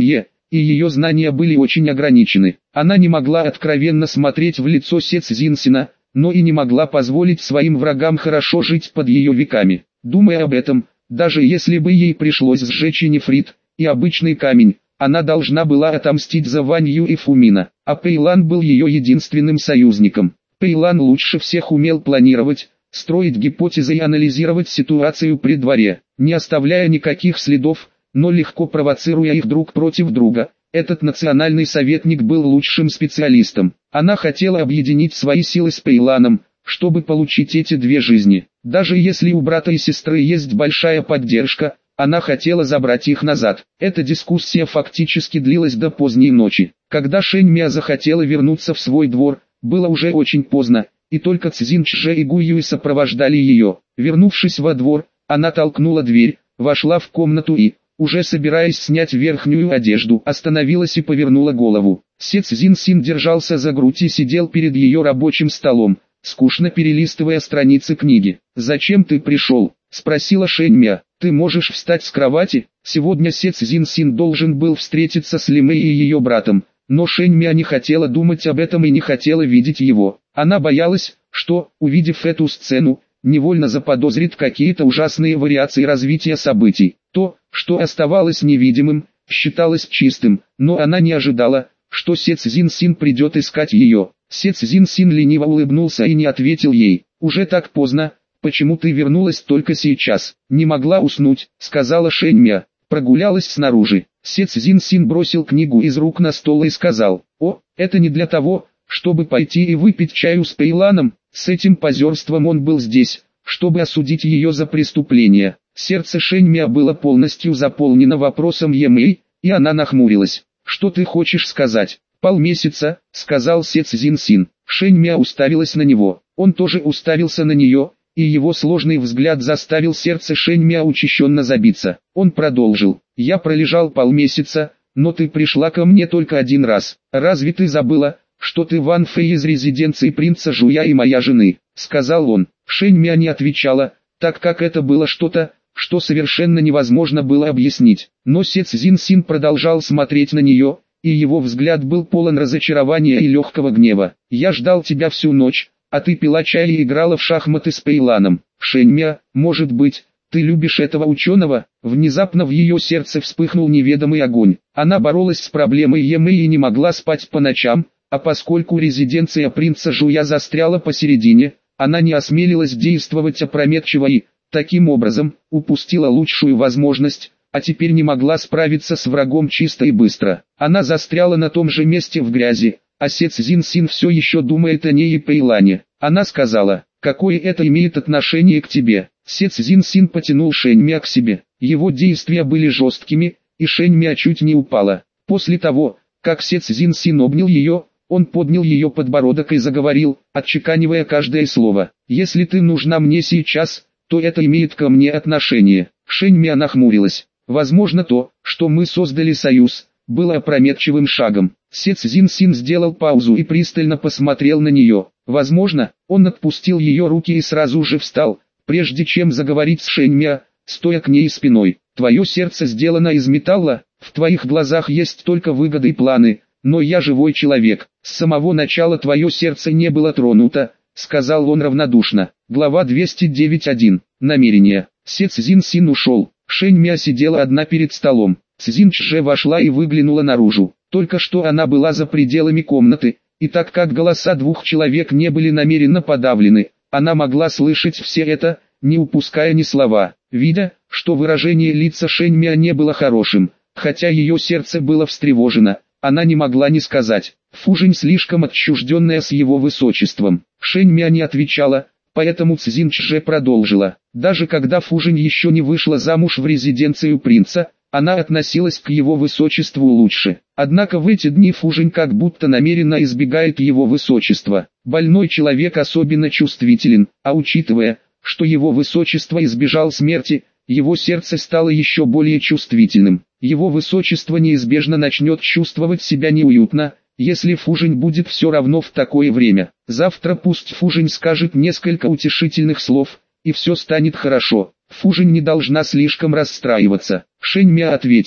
и ее знания были очень ограничены. Она не могла откровенно смотреть в лицо Се Цзиньсина, но и не могла позволить своим врагам хорошо жить под ее веками. Думая об этом, даже если бы ей пришлось сжечь и нефрит, и обычный камень, она должна была отомстить за Вань Ю и Фумина, а Пэйлан был ее единственным союзником. Пэйлан лучше всех умел планировать, строить гипотезы и анализировать ситуацию при дворе, не оставляя никаких следов, но легко провоцируя их друг против друга. Этот национальный советник был лучшим специалистом. Она хотела объединить свои силы с Пэйланом, чтобы получить эти две жизни. Даже если у брата и сестры есть большая поддержка, она хотела забрать их назад. Эта дискуссия фактически длилась до поздней ночи. Когда Шэнь Мя захотела вернуться в свой двор, было уже очень поздно, и только Цзин Чжэ и Гу Юй сопровождали ее. Вернувшись во двор, она толкнула дверь, вошла в комнату и, уже собираясь снять верхнюю одежду, остановилась и повернула голову. Се Цзиньсин держался за грудь и сидел перед ее рабочим столом, скучно перелистывая страницы книги. «Зачем ты пришел?» — спросила Шэнь Мя. «Ты можешь встать с кровати?» Сегодня Се Цзиньсин должен был встретиться с Ли Мэй и ее братом, но Шэнь Мя не хотела думать об этом и не хотела видеть его. Она боялась, что, увидев эту сцену, невольно заподозрит какие-то ужасные вариации развития событий. То, что оставалось невидимым, считалось чистым, но она не ожидала, что Се Цзиньсин придет искать ее. Се Цзиньсин лениво улыбнулся и не ответил ей. «Уже так поздно, почему ты вернулась только сейчас?» «Не могла уснуть», — сказала Шэнь Мя. Прогулялась снаружи. Се Цзиньсин бросил книгу из рук на стол и сказал: «О, это не для того, чтобы пойти и выпить чаю с Пэйланом». С этим позерством он был здесь, чтобы осудить ее за преступление. Сердце Шэнь Мя было полностью заполнено вопросом Емэй, и она нахмурилась. «Что ты хочешь сказать?» «Полмесяца», — сказал Се Цзиньсин. Шэнь Мя уставилась на него. Он тоже уставился на нее, и его сложный взгляд заставил сердце Шэнь Мя учащенно забиться. Он продолжил: «Я пролежал полмесяца, но ты пришла ко мне только один раз. Разве ты забыла, что ты Ван Фэй из резиденции принца Жуя и моя жены?» — сказал он. Шэнь Мя не отвечала, так как это было что-то, что совершенно невозможно было объяснить. Но Се Цзиньсин продолжал смотреть на нее, и его взгляд был полон разочарования и легкого гнева. «Я ждал тебя всю ночь, а ты пила чай и играла в шахматы с Пэйланом. Шэнь Мя, может быть, ты любишь этого ученого?» Внезапно в ее сердце вспыхнул неведомый огонь. Она боролась с проблемой Емэй и не могла спать по ночам, а поскольку резиденция принца Жуя застряла посередине, она не осмелилась действовать опрометчиво и, таким образом, упустила лучшую возможность, а теперь не могла справиться с врагом чисто и быстро. Она застряла на том же месте в грязи, а Се Цзиньсин все еще думает о ней и Пэйлане. Она сказала: «Какое это имеет отношение к тебе?» Се Цзиньсин потянул Шэнь Мя к себе. Его действия были жесткими, и Шэнь Мя чуть не упала. После того, как Се Цзиньсин обнял ее, он поднял ее подбородок и заговорил, отчеканивая каждое слово: «Если ты нужна мне сейчас, то это имеет ко мне отношение». Шэнь Мя нахмурилась. Возможно, то, что мы создали союз, было опрометчивым шагом. Се Цзиньсин сделал паузу и пристально посмотрел на нее. Возможно, он отпустил ее руки и сразу же встал, прежде чем заговорить с Шэнь Мя, стоя к ней спиной. «Твое сердце сделано из металла, в твоих глазах есть только выгоды и планы, но я живой человек. С самого начала твое сердце не было тронуто», — сказал он равнодушно. Глава двести девять точка один. Намерение. Се Цзиньсин ушел. Шэнь Мя сидела одна перед столом. Цзин Чжэ вошла и выглянула наружу. Только что она была за пределами комнаты, и так как голоса двух человек не были намеренно подавлены, она могла слышать все это, не упуская ни слова. Видя, что выражение лица Шэнь Мя не было хорошим, хотя ее сердце было встревожено, она не могла не сказать: «Фужинь слишком отчужденная с его высочеством». Шэнь Мя не отвечала, поэтому Цзин Чжэ продолжила: «Даже когда Фужинь еще не вышла замуж в резиденцию принца, она относилась к его высочеству лучше. Однако в эти дни Фужинь как будто намеренно избегает его высочества. Больной человек особенно чувствителен, а учитывая, что его высочество избежал смерти, его сердце стало еще более чувствительным. Его высочество неизбежно начнет чувствовать себя неуютно, если Фужинь будет все равно в такое время. Завтра пусть Фужинь скажет несколько утешительных слов, и все станет хорошо. Фужинь не должна слишком расстраиваться». Шэнь Мя ответила: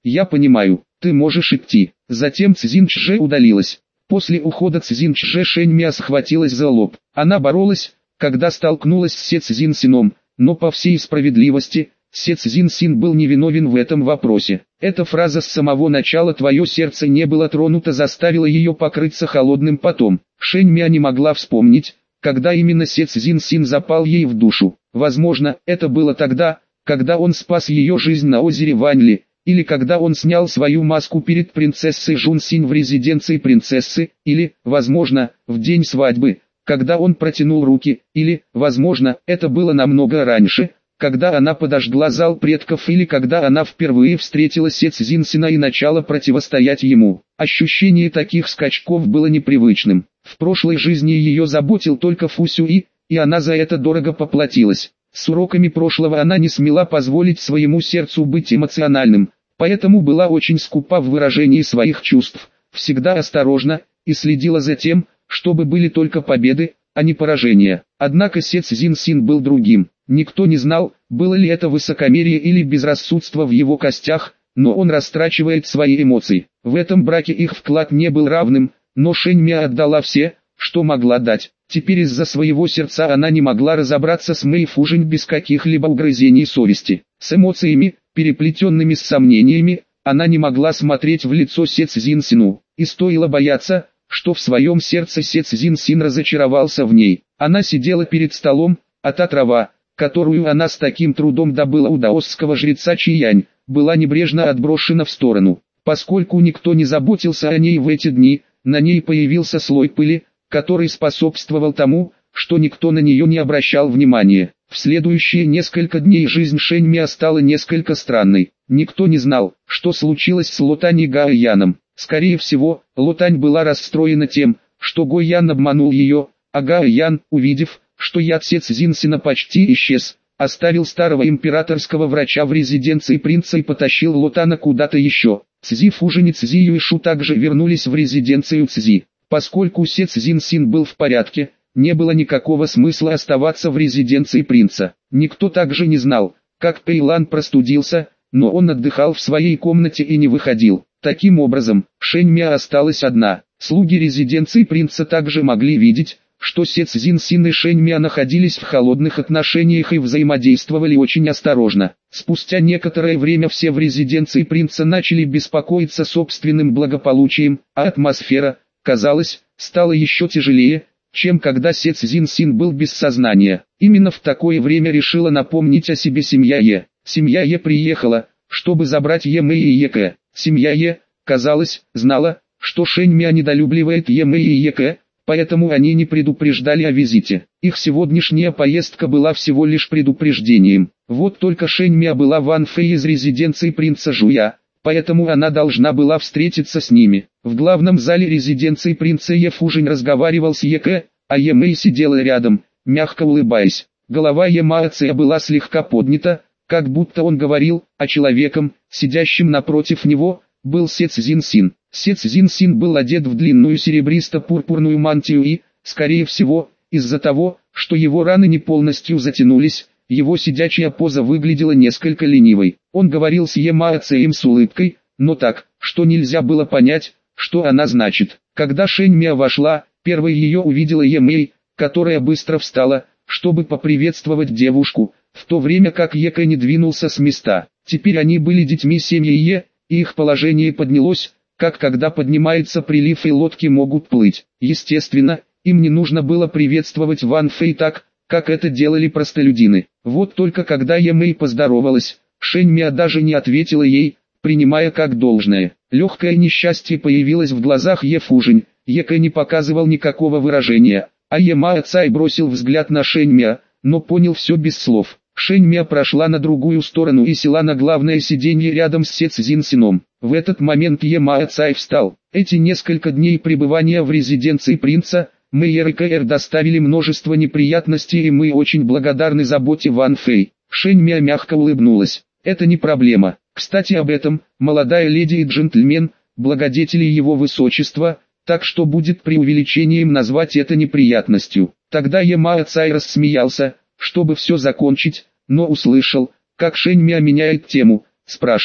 Я понимаю, ты можешь идти. Затем Цзин Чже удалилась. После ухода Цзин Чже Шэнь Миа схватилась за лоб. Она боролась, когда столкнулась с Се Цзин Сином, но по всей справедливости, Се Цзин Син был невиновен в этом вопросе. Эта фраза с самого начала «твое сердце не было тронуто» заставила ее покрыться холодным потом. Шэнь Миа не могла вспомнить, когда именно Се Цзин Син запал ей в душу. Возможно, это было тогда, когда он спас ее жизнь на озере Ваньли, или когда он снял свою маску перед принцессой Жун Синь в резиденции принцессы, или, возможно, в день свадьбы, когда он протянул руки, или, возможно, это было намного раньше, когда она подожгла зал предков, или когда она впервые встретила Се Цзин Сина и начала противостоять ему. Ощущение таких скачков было непривычным. В прошлой жизни ее заботил только Фу Сюй, и она за это дорого поплатилась. С уроками прошлого она не смела позволить своему сердцу быть эмоциональным, поэтому была очень скупа в выражении своих чувств, всегда осторожна, и следила за тем, чтобы были только победы, а не поражения. Однако Се Цзин Син был другим. Никто не знал, было ли это высокомерие или безрассудство в его костях, но он растрачивает свои эмоции. В этом браке их вклад не был равным, но Шэнь Миа отдала все, что могла дать. Теперь из-за своего сердца она не могла разобраться с Мэй Фужинь без каких-либо угрызений совести. С эмоциями, переплетенными с сомнениями, она не могла смотреть в лицо Се Цзин Сину, и стоило бояться, что в своем сердце Се Цзин Син разочаровался в ней. Она сидела перед столом, а та трава, которую она с таким трудом добыла у даосского жреца Чиянь, была небрежно отброшена в сторону. Поскольку никто не заботился о ней в эти дни, на ней появился слой пыли, который способствовал тому, что никто на нее не обращал внимания. В следующие несколько дней жизнь Шэнь Миа стала несколько странной. Никто не знал, что случилось с Лотань и Гаояном. Скорее всего, Лотань была расстроена тем, что Гойян обманул ее, а Гаоян, увидев, что яд Се Цзин Сина почти исчез, оставил старого императорского врача в резиденции принца и потащил Лотана куда-то еще. Цзи Фужинь и Цзи Юйшу также вернулись в резиденцию Цзи. Поскольку Се Цзин Син был в порядке, не было никакого смысла оставаться в резиденции принца. Никто также не знал, как Пэйлан простудился, но он отдыхал в своей комнате и не выходил. Таким образом, Шэнь Миа осталась одна. Слуги резиденции принца также могли видеть, что Се Цзин Син и Шэнь Миа находились в холодных отношениях и взаимодействовали очень осторожно. Спустя некоторое время все в резиденции принца начали беспокоиться собственным благополучием, а атмосфера, казалось, стала еще тяжелее, чем когда Се Цзин Син был без сознания. Именно в такое время решила напомнить о себе семья Е. Семья Е приехала, чтобы забрать Е Мэй и Е Кэ. Семья Е, казалось, знала, что Шэнь Миа недолюбливает Е Мэй и Е Кэ, поэтому они не предупреждали о визите. Их сегодняшняя поездка была всего лишь предупреждением. Вот только Шэнь Миа была в Ван Фэй из резиденции принца Жуя, поэтому она должна была встретиться с ними. В главном зале резиденции принца Е Фужинь разговаривал с Е Кэ, а Е Мэй сидела рядом, мягко улыбаясь. Голова Е Ма Цэ была слегка поднята, как будто он говорил, а человеком, сидящим напротив него, был Се Цзин Син. Се Цзин Син был одет в длинную серебристо-пурпурную мантию и, скорее всего, из-за того, что его раны не полностью затянулись, его сидячая поза выглядела несколько ленивой. Он говорил с Е Ма Цэем с улыбкой, но так, что нельзя было понять, что она значит. Когда Шэнь Миа вошла, первой ее увидела Е Мэй, которая быстро встала, чтобы поприветствовать девушку, в то время как Е Кэ не двинулся с места. Теперь они были детьми семьи Е, и их положение поднялось, как когда поднимается прилив и лодки могут плыть. Естественно, им не нужно было приветствовать Ван Фэй так, как это делали простолюдины. Вот только когда Е Мэй поздоровалась, Шэнь Миа даже не ответила ей, принимая как должное. Легкое несчастье появилось в глазах Е Фужинь. Е Кэ не показывал никакого выражения, а Е Ма Цай бросил взгляд на Шэнь Миа, но понял все без слов. Шэнь Миа прошла на другую сторону и села на главное сиденье рядом с Се Цзин Сином. В этот момент Е Ма Цай встал. Эти несколько дней пребывания в резиденции принца, Мэйер и Кэр доставили множество неприятностей, и мы очень благодарны заботе Ван Фэй. Шэнь Миа мягко улыбнулась. Это не проблема. Кстати об этом, молодая леди и джентльмен, благодетели его высочества, так что будет преувеличением назвать это неприятностью. Тогда Е Ма Цай рассмеялся, чтобы все закончить, но услышал, как Шэнь Миа меняет тему, спрашивая,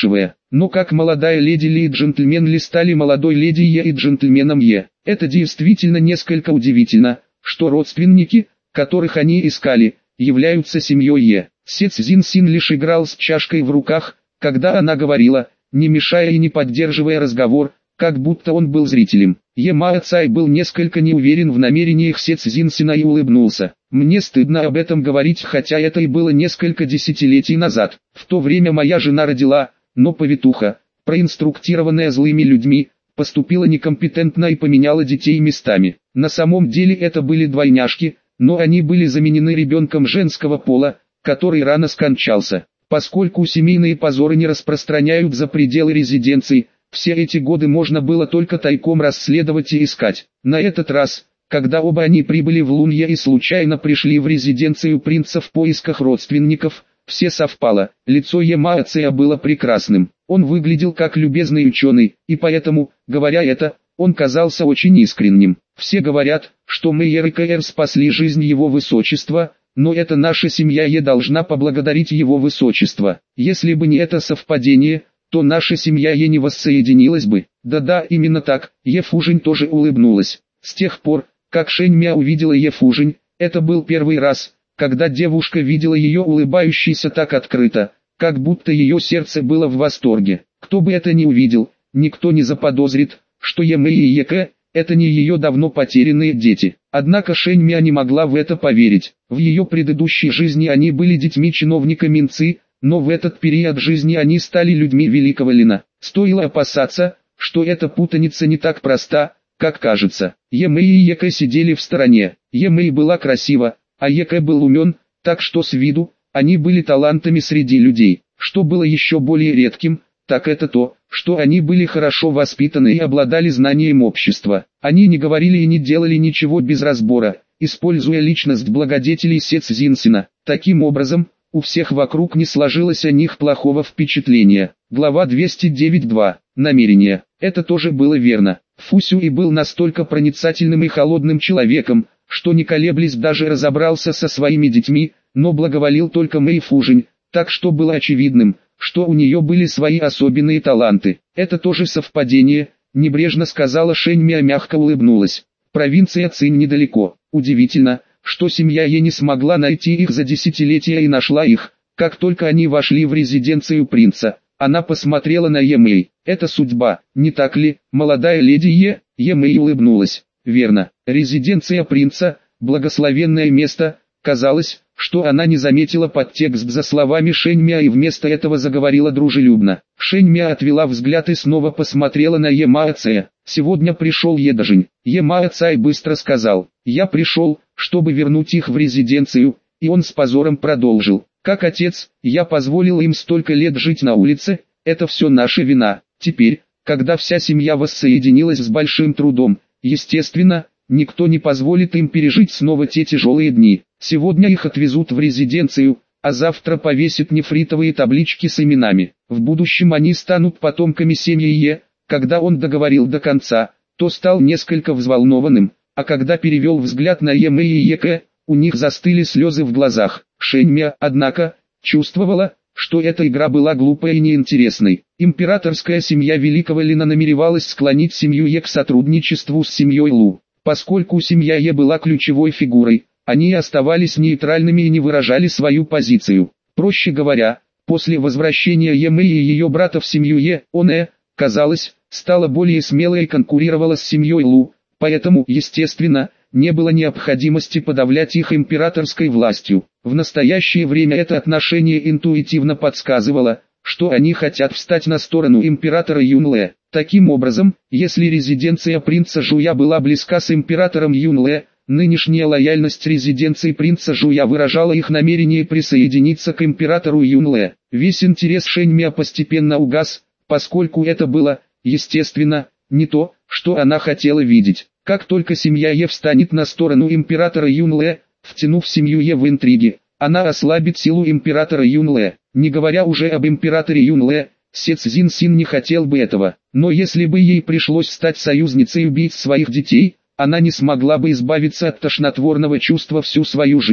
Но как молодая леди Ли и джентльмен Ли стали молодой леди Е и джентльменом Е. Это действительно несколько удивительно, что родственники, которых они искали, являются семьей Е. Се Цзиньсин лишь играл с чашкой в руках, когда она говорила, не мешая и не поддерживая разговор, как будто он был зрителем. Е Ма Цай был несколько не уверен в намерениях Се Цзиньсина и улыбнулся. Мне стыдно об этом говорить, хотя это и было несколько десятилетий назад. В то время моя жена родила, но повитуха, проинструктированная злыми людьми, поступила некомпетентно и поменяла детей местами. На самом деле это были двойняшки, но они были заменены ребенком женского пола, который рано скончался. Поскольку семейные позоры не распространяют за пределы резиденции, все эти годы можно было только тайком расследовать и искать. На этот раз, когда оба они прибыли в Лунье и случайно пришли в резиденцию принца в поисках родственников, все совпало. Лицо Е Ма Цая было прекрасным. Он выглядел как любезный ученый, и поэтому, говоря это, он казался очень искренним. Все говорят, что Мэйер и Кэр спасли жизнь его высочества, но это наша семья Е должна поблагодарить его высочество. Если бы не это совпадение, то наша семья Е не воссоединилась бы. Да-да, именно так. Е Фужинь тоже улыбнулась. С тех пор, как Шэнь Мя увидела Е Фужинь, это был первый раз, когда девушка видела ее улыбающейся так открыто, как будто ее сердце было в восторге. Кто бы это ни увидел, никто не заподозрит, что Е Мэй и Е Кэ – это не ее давно потерянные дети. Однако Шэнь Мя не могла в это поверить. В ее предыдущей жизни они были детьми чиновника Минцы, но в этот период жизни они стали людьми великого Лина. Стоило опасаться, что эта путаница не так проста, как кажется. Е Мэй и Е Кэ сидели в стороне. Е Мэй была красива, а Е Кэ был умен, так что с виду, они были талантами среди людей. Что было еще более редким, так это то, что они были хорошо воспитаны и обладали знанием общества. Они не говорили и не делали ничего без разбора, используя личность благодетелей Се Цзиньсина. Таким образом, у всех вокруг не сложилось о них плохого впечатления. Глава двести девять два. Намерение. Это тоже было верно. Фу Сюй был настолько проницательным и холодным человеком, что не колеблясь даже разобрался со своими детьми, но благоволил только Мэй Фужинь, так что было очевидным, что у нее были свои особенные таланты. Это тоже совпадение, небрежно сказала Шэнь Мя, мягко улыбнулась. Провинция Цинь недалеко. Удивительно, что семья Е не смогла найти их за десятилетия и нашла их, как только они вошли в резиденцию принца. Она посмотрела на Е Мэй. Это судьба, не так ли, молодая леди Е? Е Мэй улыбнулась. Верно, резиденция принца, благословенное место. Казалось, что она не заметила подтекст за словами Шэнь Мя и вместо этого заговорила дружелюбно. Шэнь Мя отвела взгляд и снова посмотрела на Е Ма Цая. Сегодня пришел Едажень. Е Ма Цай быстро сказал, я пришел, чтобы вернуть их в резиденцию, и он с позором продолжил. Как отец, я позволил им столько лет жить на улице, это все наша вина. Теперь, когда вся семья воссоединилась с большим трудом, естественно, никто не позволит им пережить снова те тяжелые дни. Сегодня их отвезут в резиденцию, а завтра повесят нефритовые таблички с именами. В будущем они станут потомками семьи Е. Когда он договорил до конца, то стал несколько взволнованным, а когда перевел взгляд на Е Мэй и Е Кэ, у них застыли слезы в глазах. Шэнь Мя, однако, чувствовала, что эта игра была глупой и неинтересной. Императорская семья Великого Лина намеревалась склонить семью Е к сотрудничеству с семьей Лу. Поскольку семья Е была ключевой фигурой, они оставались нейтральными и не выражали свою позицию. Проще говоря, после возвращения Е Мэй и ее брата в семью Е, он, э, казалось, стала более смелой и конкурировала с семьей Лу, поэтому, естественно, не было необходимости подавлять их императорской властью. В настоящее время это отношение интуитивно подсказывало, что они хотят встать на сторону императора Юнле. Таким образом, если резиденция принца Жуя была близка с императором Юнле, нынешняя лояльность резиденции принца Жуя выражала их намерение присоединиться к императору Юнле. Весь интерес Шэнь Мя постепенно угас, поскольку это было, естественно, не то, что она хотела видеть. Как только семья Е встанет на сторону императора Юнле, втянув семью Е в интриги, она ослабит силу императора Юнле. Не говоря уже об императоре Юнле, Се Цзиньсин не хотел бы этого. Но если бы ей пришлось стать союзницей убийц своих детей, она не смогла бы избавиться от тошнотворного чувства всю свою жизнь.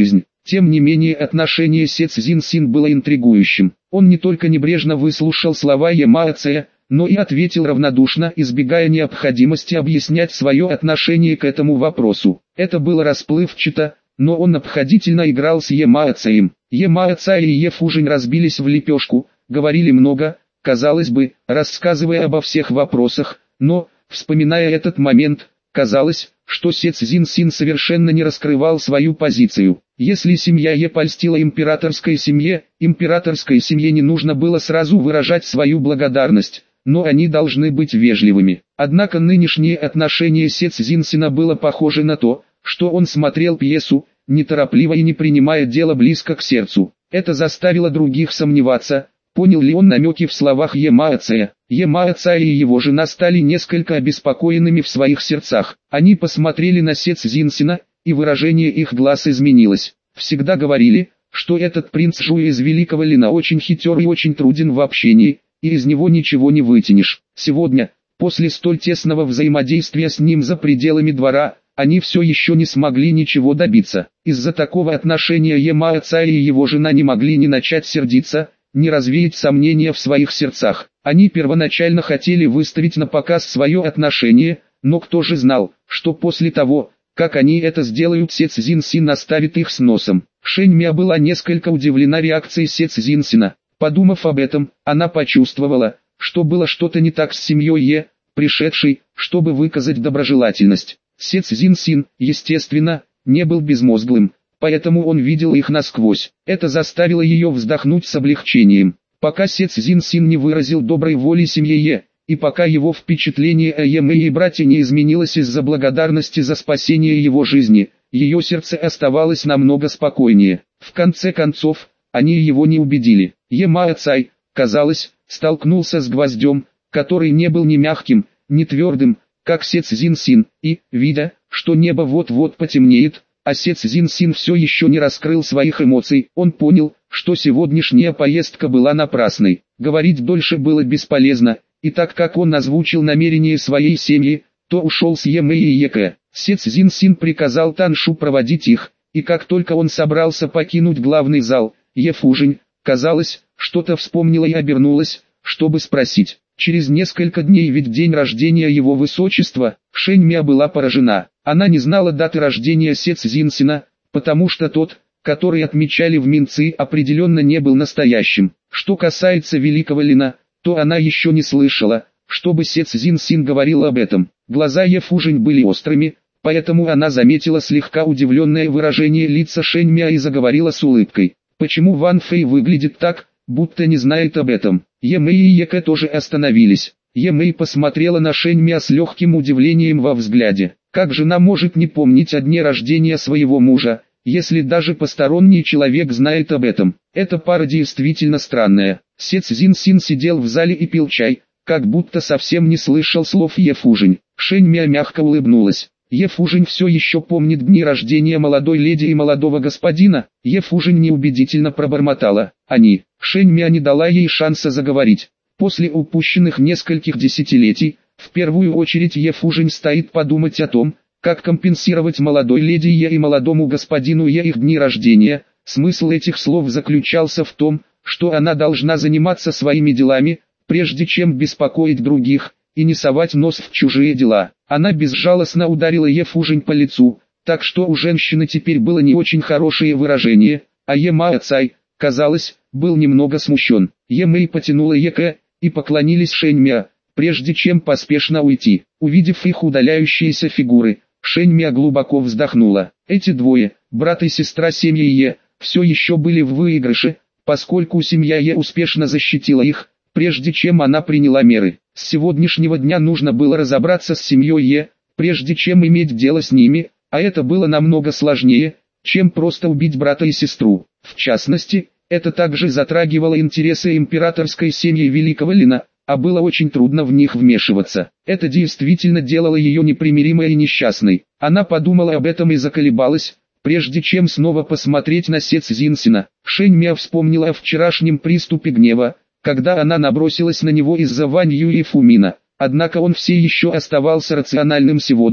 Тем не менее отношение Се Цзиньсин было интригующим. Он не только небрежно выслушал слова Ямао Цзэя, но и ответил равнодушно, избегая необходимости объяснять свое отношение к этому вопросу. Это было расплывчато, но он обходительно играл с Ямао Цзэем. Ямао Цзэй и Е Фужинь разбились в лепешку, говорили много, казалось бы, рассказывая обо всех вопросах, но, вспоминая этот момент, казалось, что Се Цзиньсин совершенно не раскрывал свою позицию. Если семья Е польстила императорской семье, императорской семье не нужно было сразу выражать свою благодарность, но они должны быть вежливыми. Однако нынешнее отношение Се Цзиньсина было похоже на то, что он смотрел пьесу, неторопливо и не принимая дело близко к сердцу. Это заставило других сомневаться, понял ли он намеки в словах Ямао Цзэя. Ямао Цзэй и его жена стали несколько обеспокоенными в своих сердцах. Они посмотрели на Се Цзиньсина, и выражение их глаз изменилось. Всегда говорили, что этот принц Жуй из Великого Лина очень хитер и очень труден в общении, и из него ничего не вытянешь. Сегодня, после столь тесного взаимодействия с ним за пределами двора, они все еще не смогли ничего добиться. Из-за такого отношения Ямао Цзэй и его жена не могли ни начать сердиться, ни развеять сомнения в своих сердцах. Они первоначально хотели выставить на показ свое отношение, но кто же знал, что после того, как они это сделают, Се Цзиньсин оставит их с носом. Шэнь Мя была несколько удивлена реакцией Се Цзиньсина. Подумав об этом, она почувствовала, что было что-то не так с семьей Е, пришедшей, чтобы выказать доброжелательность. Се Цзиньсин, естественно, не был безмозглым, поэтому он видел их насквозь. Это заставило ее вздохнуть с облегчением. Пока Се Цзиньсин не выразил доброй воли семье Е, и пока его впечатление о Е Мэй и брате не изменилось из-за благодарности за спасение его жизни, ее сердце оставалось намного спокойнее. В конце концов, они его не убедили. Ямао Цзэй, казалось, столкнулся с гвоздем, который не был ни мягким, ни твердым, как Се Цзиньсин, и, видя, что небо вот-вот потемнеет, а Се Цзиньсин все еще не раскрыл своих эмоций, он понял, что сегодняшняя поездка была напрасной. Говорить дольше было бесполезно, и так как он озвучил намерение своей семьи, то ушел с Е Мэй и Е Кэ. Се Цзиньсин приказал Таншу проводить их, и как только он собрался покинуть главный зал, Е Фужинь, казалось, что-то вспомнила и обернулась, чтобы спросить. Через несколько дней, ведь день рождения его высочества, Шэнь Мя была поражена. Она не знала даты рождения Се Цзиньсина, потому что тот, который отмечали в Минци, определенно не был настоящим. Что касается Великого Лина, то она еще не слышала, чтобы Се Цзиньсин говорил об этом. Глаза Е Фужинь были острыми, поэтому она заметила слегка удивленное выражение лица Шэнь Мя и заговорила с улыбкой. Почему Ван Фэй выглядит так, будто не знает об этом? Е Мэй и Е Кэ тоже остановились. Е Мэй посмотрела на Шэнь Мя с легким удивлением во взгляде. Как жена может не помнить о дне рождения своего мужа, если даже посторонний человек знает об этом? Эта пара действительно странная. Се Цзиньсин сидел в зале и пил чай, как будто совсем не слышал слов Е Фужинь. Шэнь Мя мягко улыбнулась. Е Фужинь все еще помнит дни рождения молодой леди и молодого господина. Е Фужинь неубедительно пробормотала. Они. Шэнь Мя не дала ей шанса заговорить. После упущенных нескольких десятилетий, в первую очередь Е Фужинь стоит подумать о том, как компенсировать молодой леди Е и молодому господину Е их дни рождения. Смысл этих слов заключался в том, что она должна заниматься своими делами, прежде чем беспокоить других, и не совать нос в чужие дела. Она безжалостно ударила Е Фужинь по лицу, так что у женщины теперь было не очень хорошее выражение, а Ямао Цзэй, казалось, был немного смущен. Е Мэй потянула Е Кэ, и поклонились Шэнь Мя, прежде чем поспешно уйти. Увидев их удаляющиеся фигуры, Шэнь Мя глубоко вздохнула. Эти двое, брат и сестра семьи Е, все еще были в выигрыше, поскольку семья Е успешно защитила их, прежде чем она приняла меры. С сегодняшнего дня нужно было разобраться с семьей Е, прежде чем иметь дело с ними, а это было намного сложнее, чем просто убить брата и сестру. В частности, это также затрагивало интересы императорской семьи Великого Лина, а было очень трудно в них вмешиваться. Это действительно делало ее непримиримой и несчастной. Она подумала об этом и заколебалась, прежде чем снова посмотреть на Се Цзиньсина. Шэнь Мя вспомнила о вчерашнем приступе гнева, когда она набросилась на него из-за Вань Ю и Фумина. Однако он все еще оставался рациональным сегодня,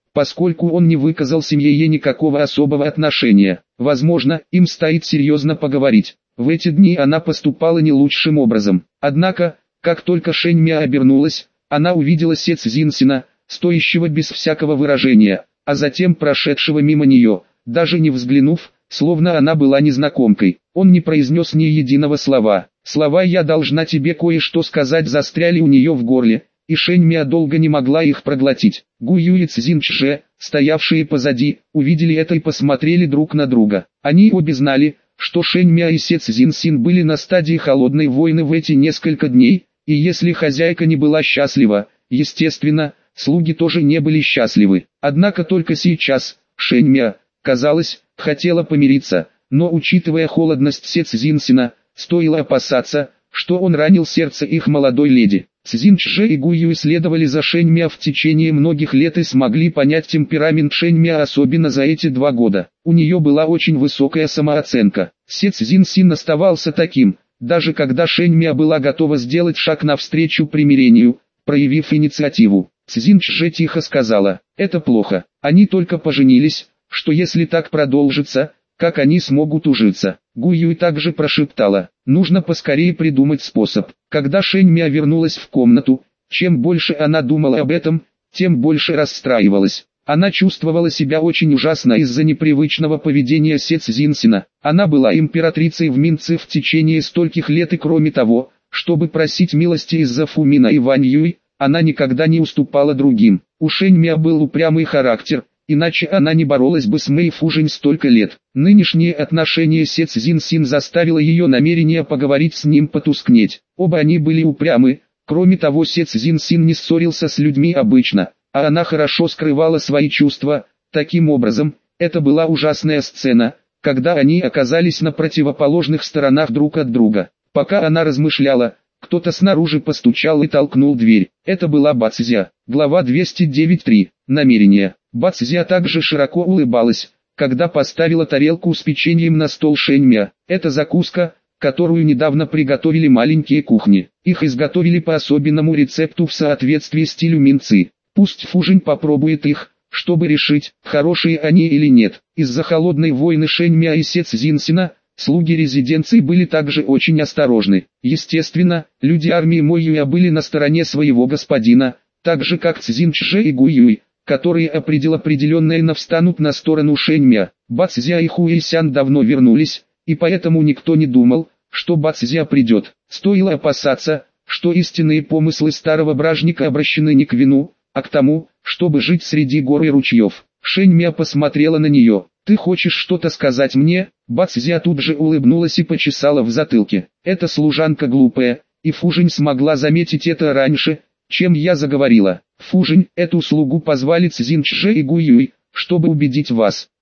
поскольку он не выказал семье никакого особого отношения. Возможно, им стоит серьезно поговорить. В эти дни она поступала не лучшим образом. Однако, как только Шэньмя обернулась, она увидела Сец Зинсина, стоящего без всякого выражения, а затем прошедшего мимо нее, даже не взглянув, словно она была незнакомкой. Он не произнес ни единого слова. Слова «я должна тебе кое-что сказать» застряли у нее в горле, и Шэньмя долго не могла их проглотить. Гу Юй и Цзин Чже, стоявшие позади, увидели это и посмотрели друг на друга. Они обе знали, что Шэньмя и Сец Зинсин были на стадии холодной войны в эти несколько дней, и если хозяйка не была счастлива, естественно, слуги тоже не были счастливы. Однако только сейчас, Шэньмя, казалось, хотела помириться, но учитывая холодность Сец Зинсина, стоило опасаться, что он ранил сердце их молодой леди. Цзин Чже и Гу Юй следовали за Шэньмя в течение многих лет и смогли понять темперамент Шэньмя особенно за эти два года. У нее была очень высокая самооценка. Сец Зинсин оставался таким, даже когда Шэньмя была готова сделать шаг навстречу примирению, проявив инициативу. Цзин Чже тихо сказала: «Это плохо, они только поженились, что если так продолжится, как они смогут ужиться?» Гу Юй также прошептала: «Нужно поскорее придумать способ». Когда Шэньмя вернулась в комнату, чем больше она думала об этом, тем больше расстраивалась. Она чувствовала себя очень ужасно из-за непривычного поведения Сец Зинсина. Она была императрицей в Минце в течение стольких лет и кроме того, чтобы просить милости из-за Фумина и Вань Юй, она никогда не уступала другим. У Шэньмя был упрямый характер, иначе она не боролась бы с Мэй Фужень столько лет. Нынешнее отношение Сец Зинсин заставило ее намерение поговорить с ним потускнеть. Оба они были упрямы, кроме того Сец Зинсин не ссорился с людьми обычно, а она хорошо скрывала свои чувства. Таким образом, это была ужасная сцена, когда они оказались на противоположных сторонах друг от друга. Пока она размышляла, кто-то снаружи постучал и толкнул дверь. Это была Бацзя. Глава двести девять три. Намерение. Бацзя также широко улыбалась, когда поставила тарелку с печеньем на стол Шэньмя. Это закуска, которую недавно приготовили маленькие кухни. Их изготовили по особенному рецепту в соответствии стилю Минцы. Пусть Фужень попробует их, чтобы решить, хорошие они или нет. Из-за холодной войны Шэньмя и Сец Зинсина, слуги резиденции были также очень осторожны. Естественно, люди армии Мойюя были на стороне своего господина, так же как Цзин Чже и Гу Юй, которые определенно встанут на сторону Шэньмя. Бацзя и Хуэйсян давно вернулись, и поэтому никто не думал, что Бацзя придет. Стоило опасаться, что истинные помыслы старого бражника обращены не к вину, а к тому, чтобы жить среди гор и ручьев. Шэньмя посмотрела на нее. «Ты хочешь что-то сказать мне?» Бацзя тут же улыбнулась и почесала в затылке. «Эта служанка глупая, и Фужень смогла заметить это раньше, чем я заговорила. Фужень, эту слугу позвали Цзин Чже и Гу Юй, чтобы убедить вас.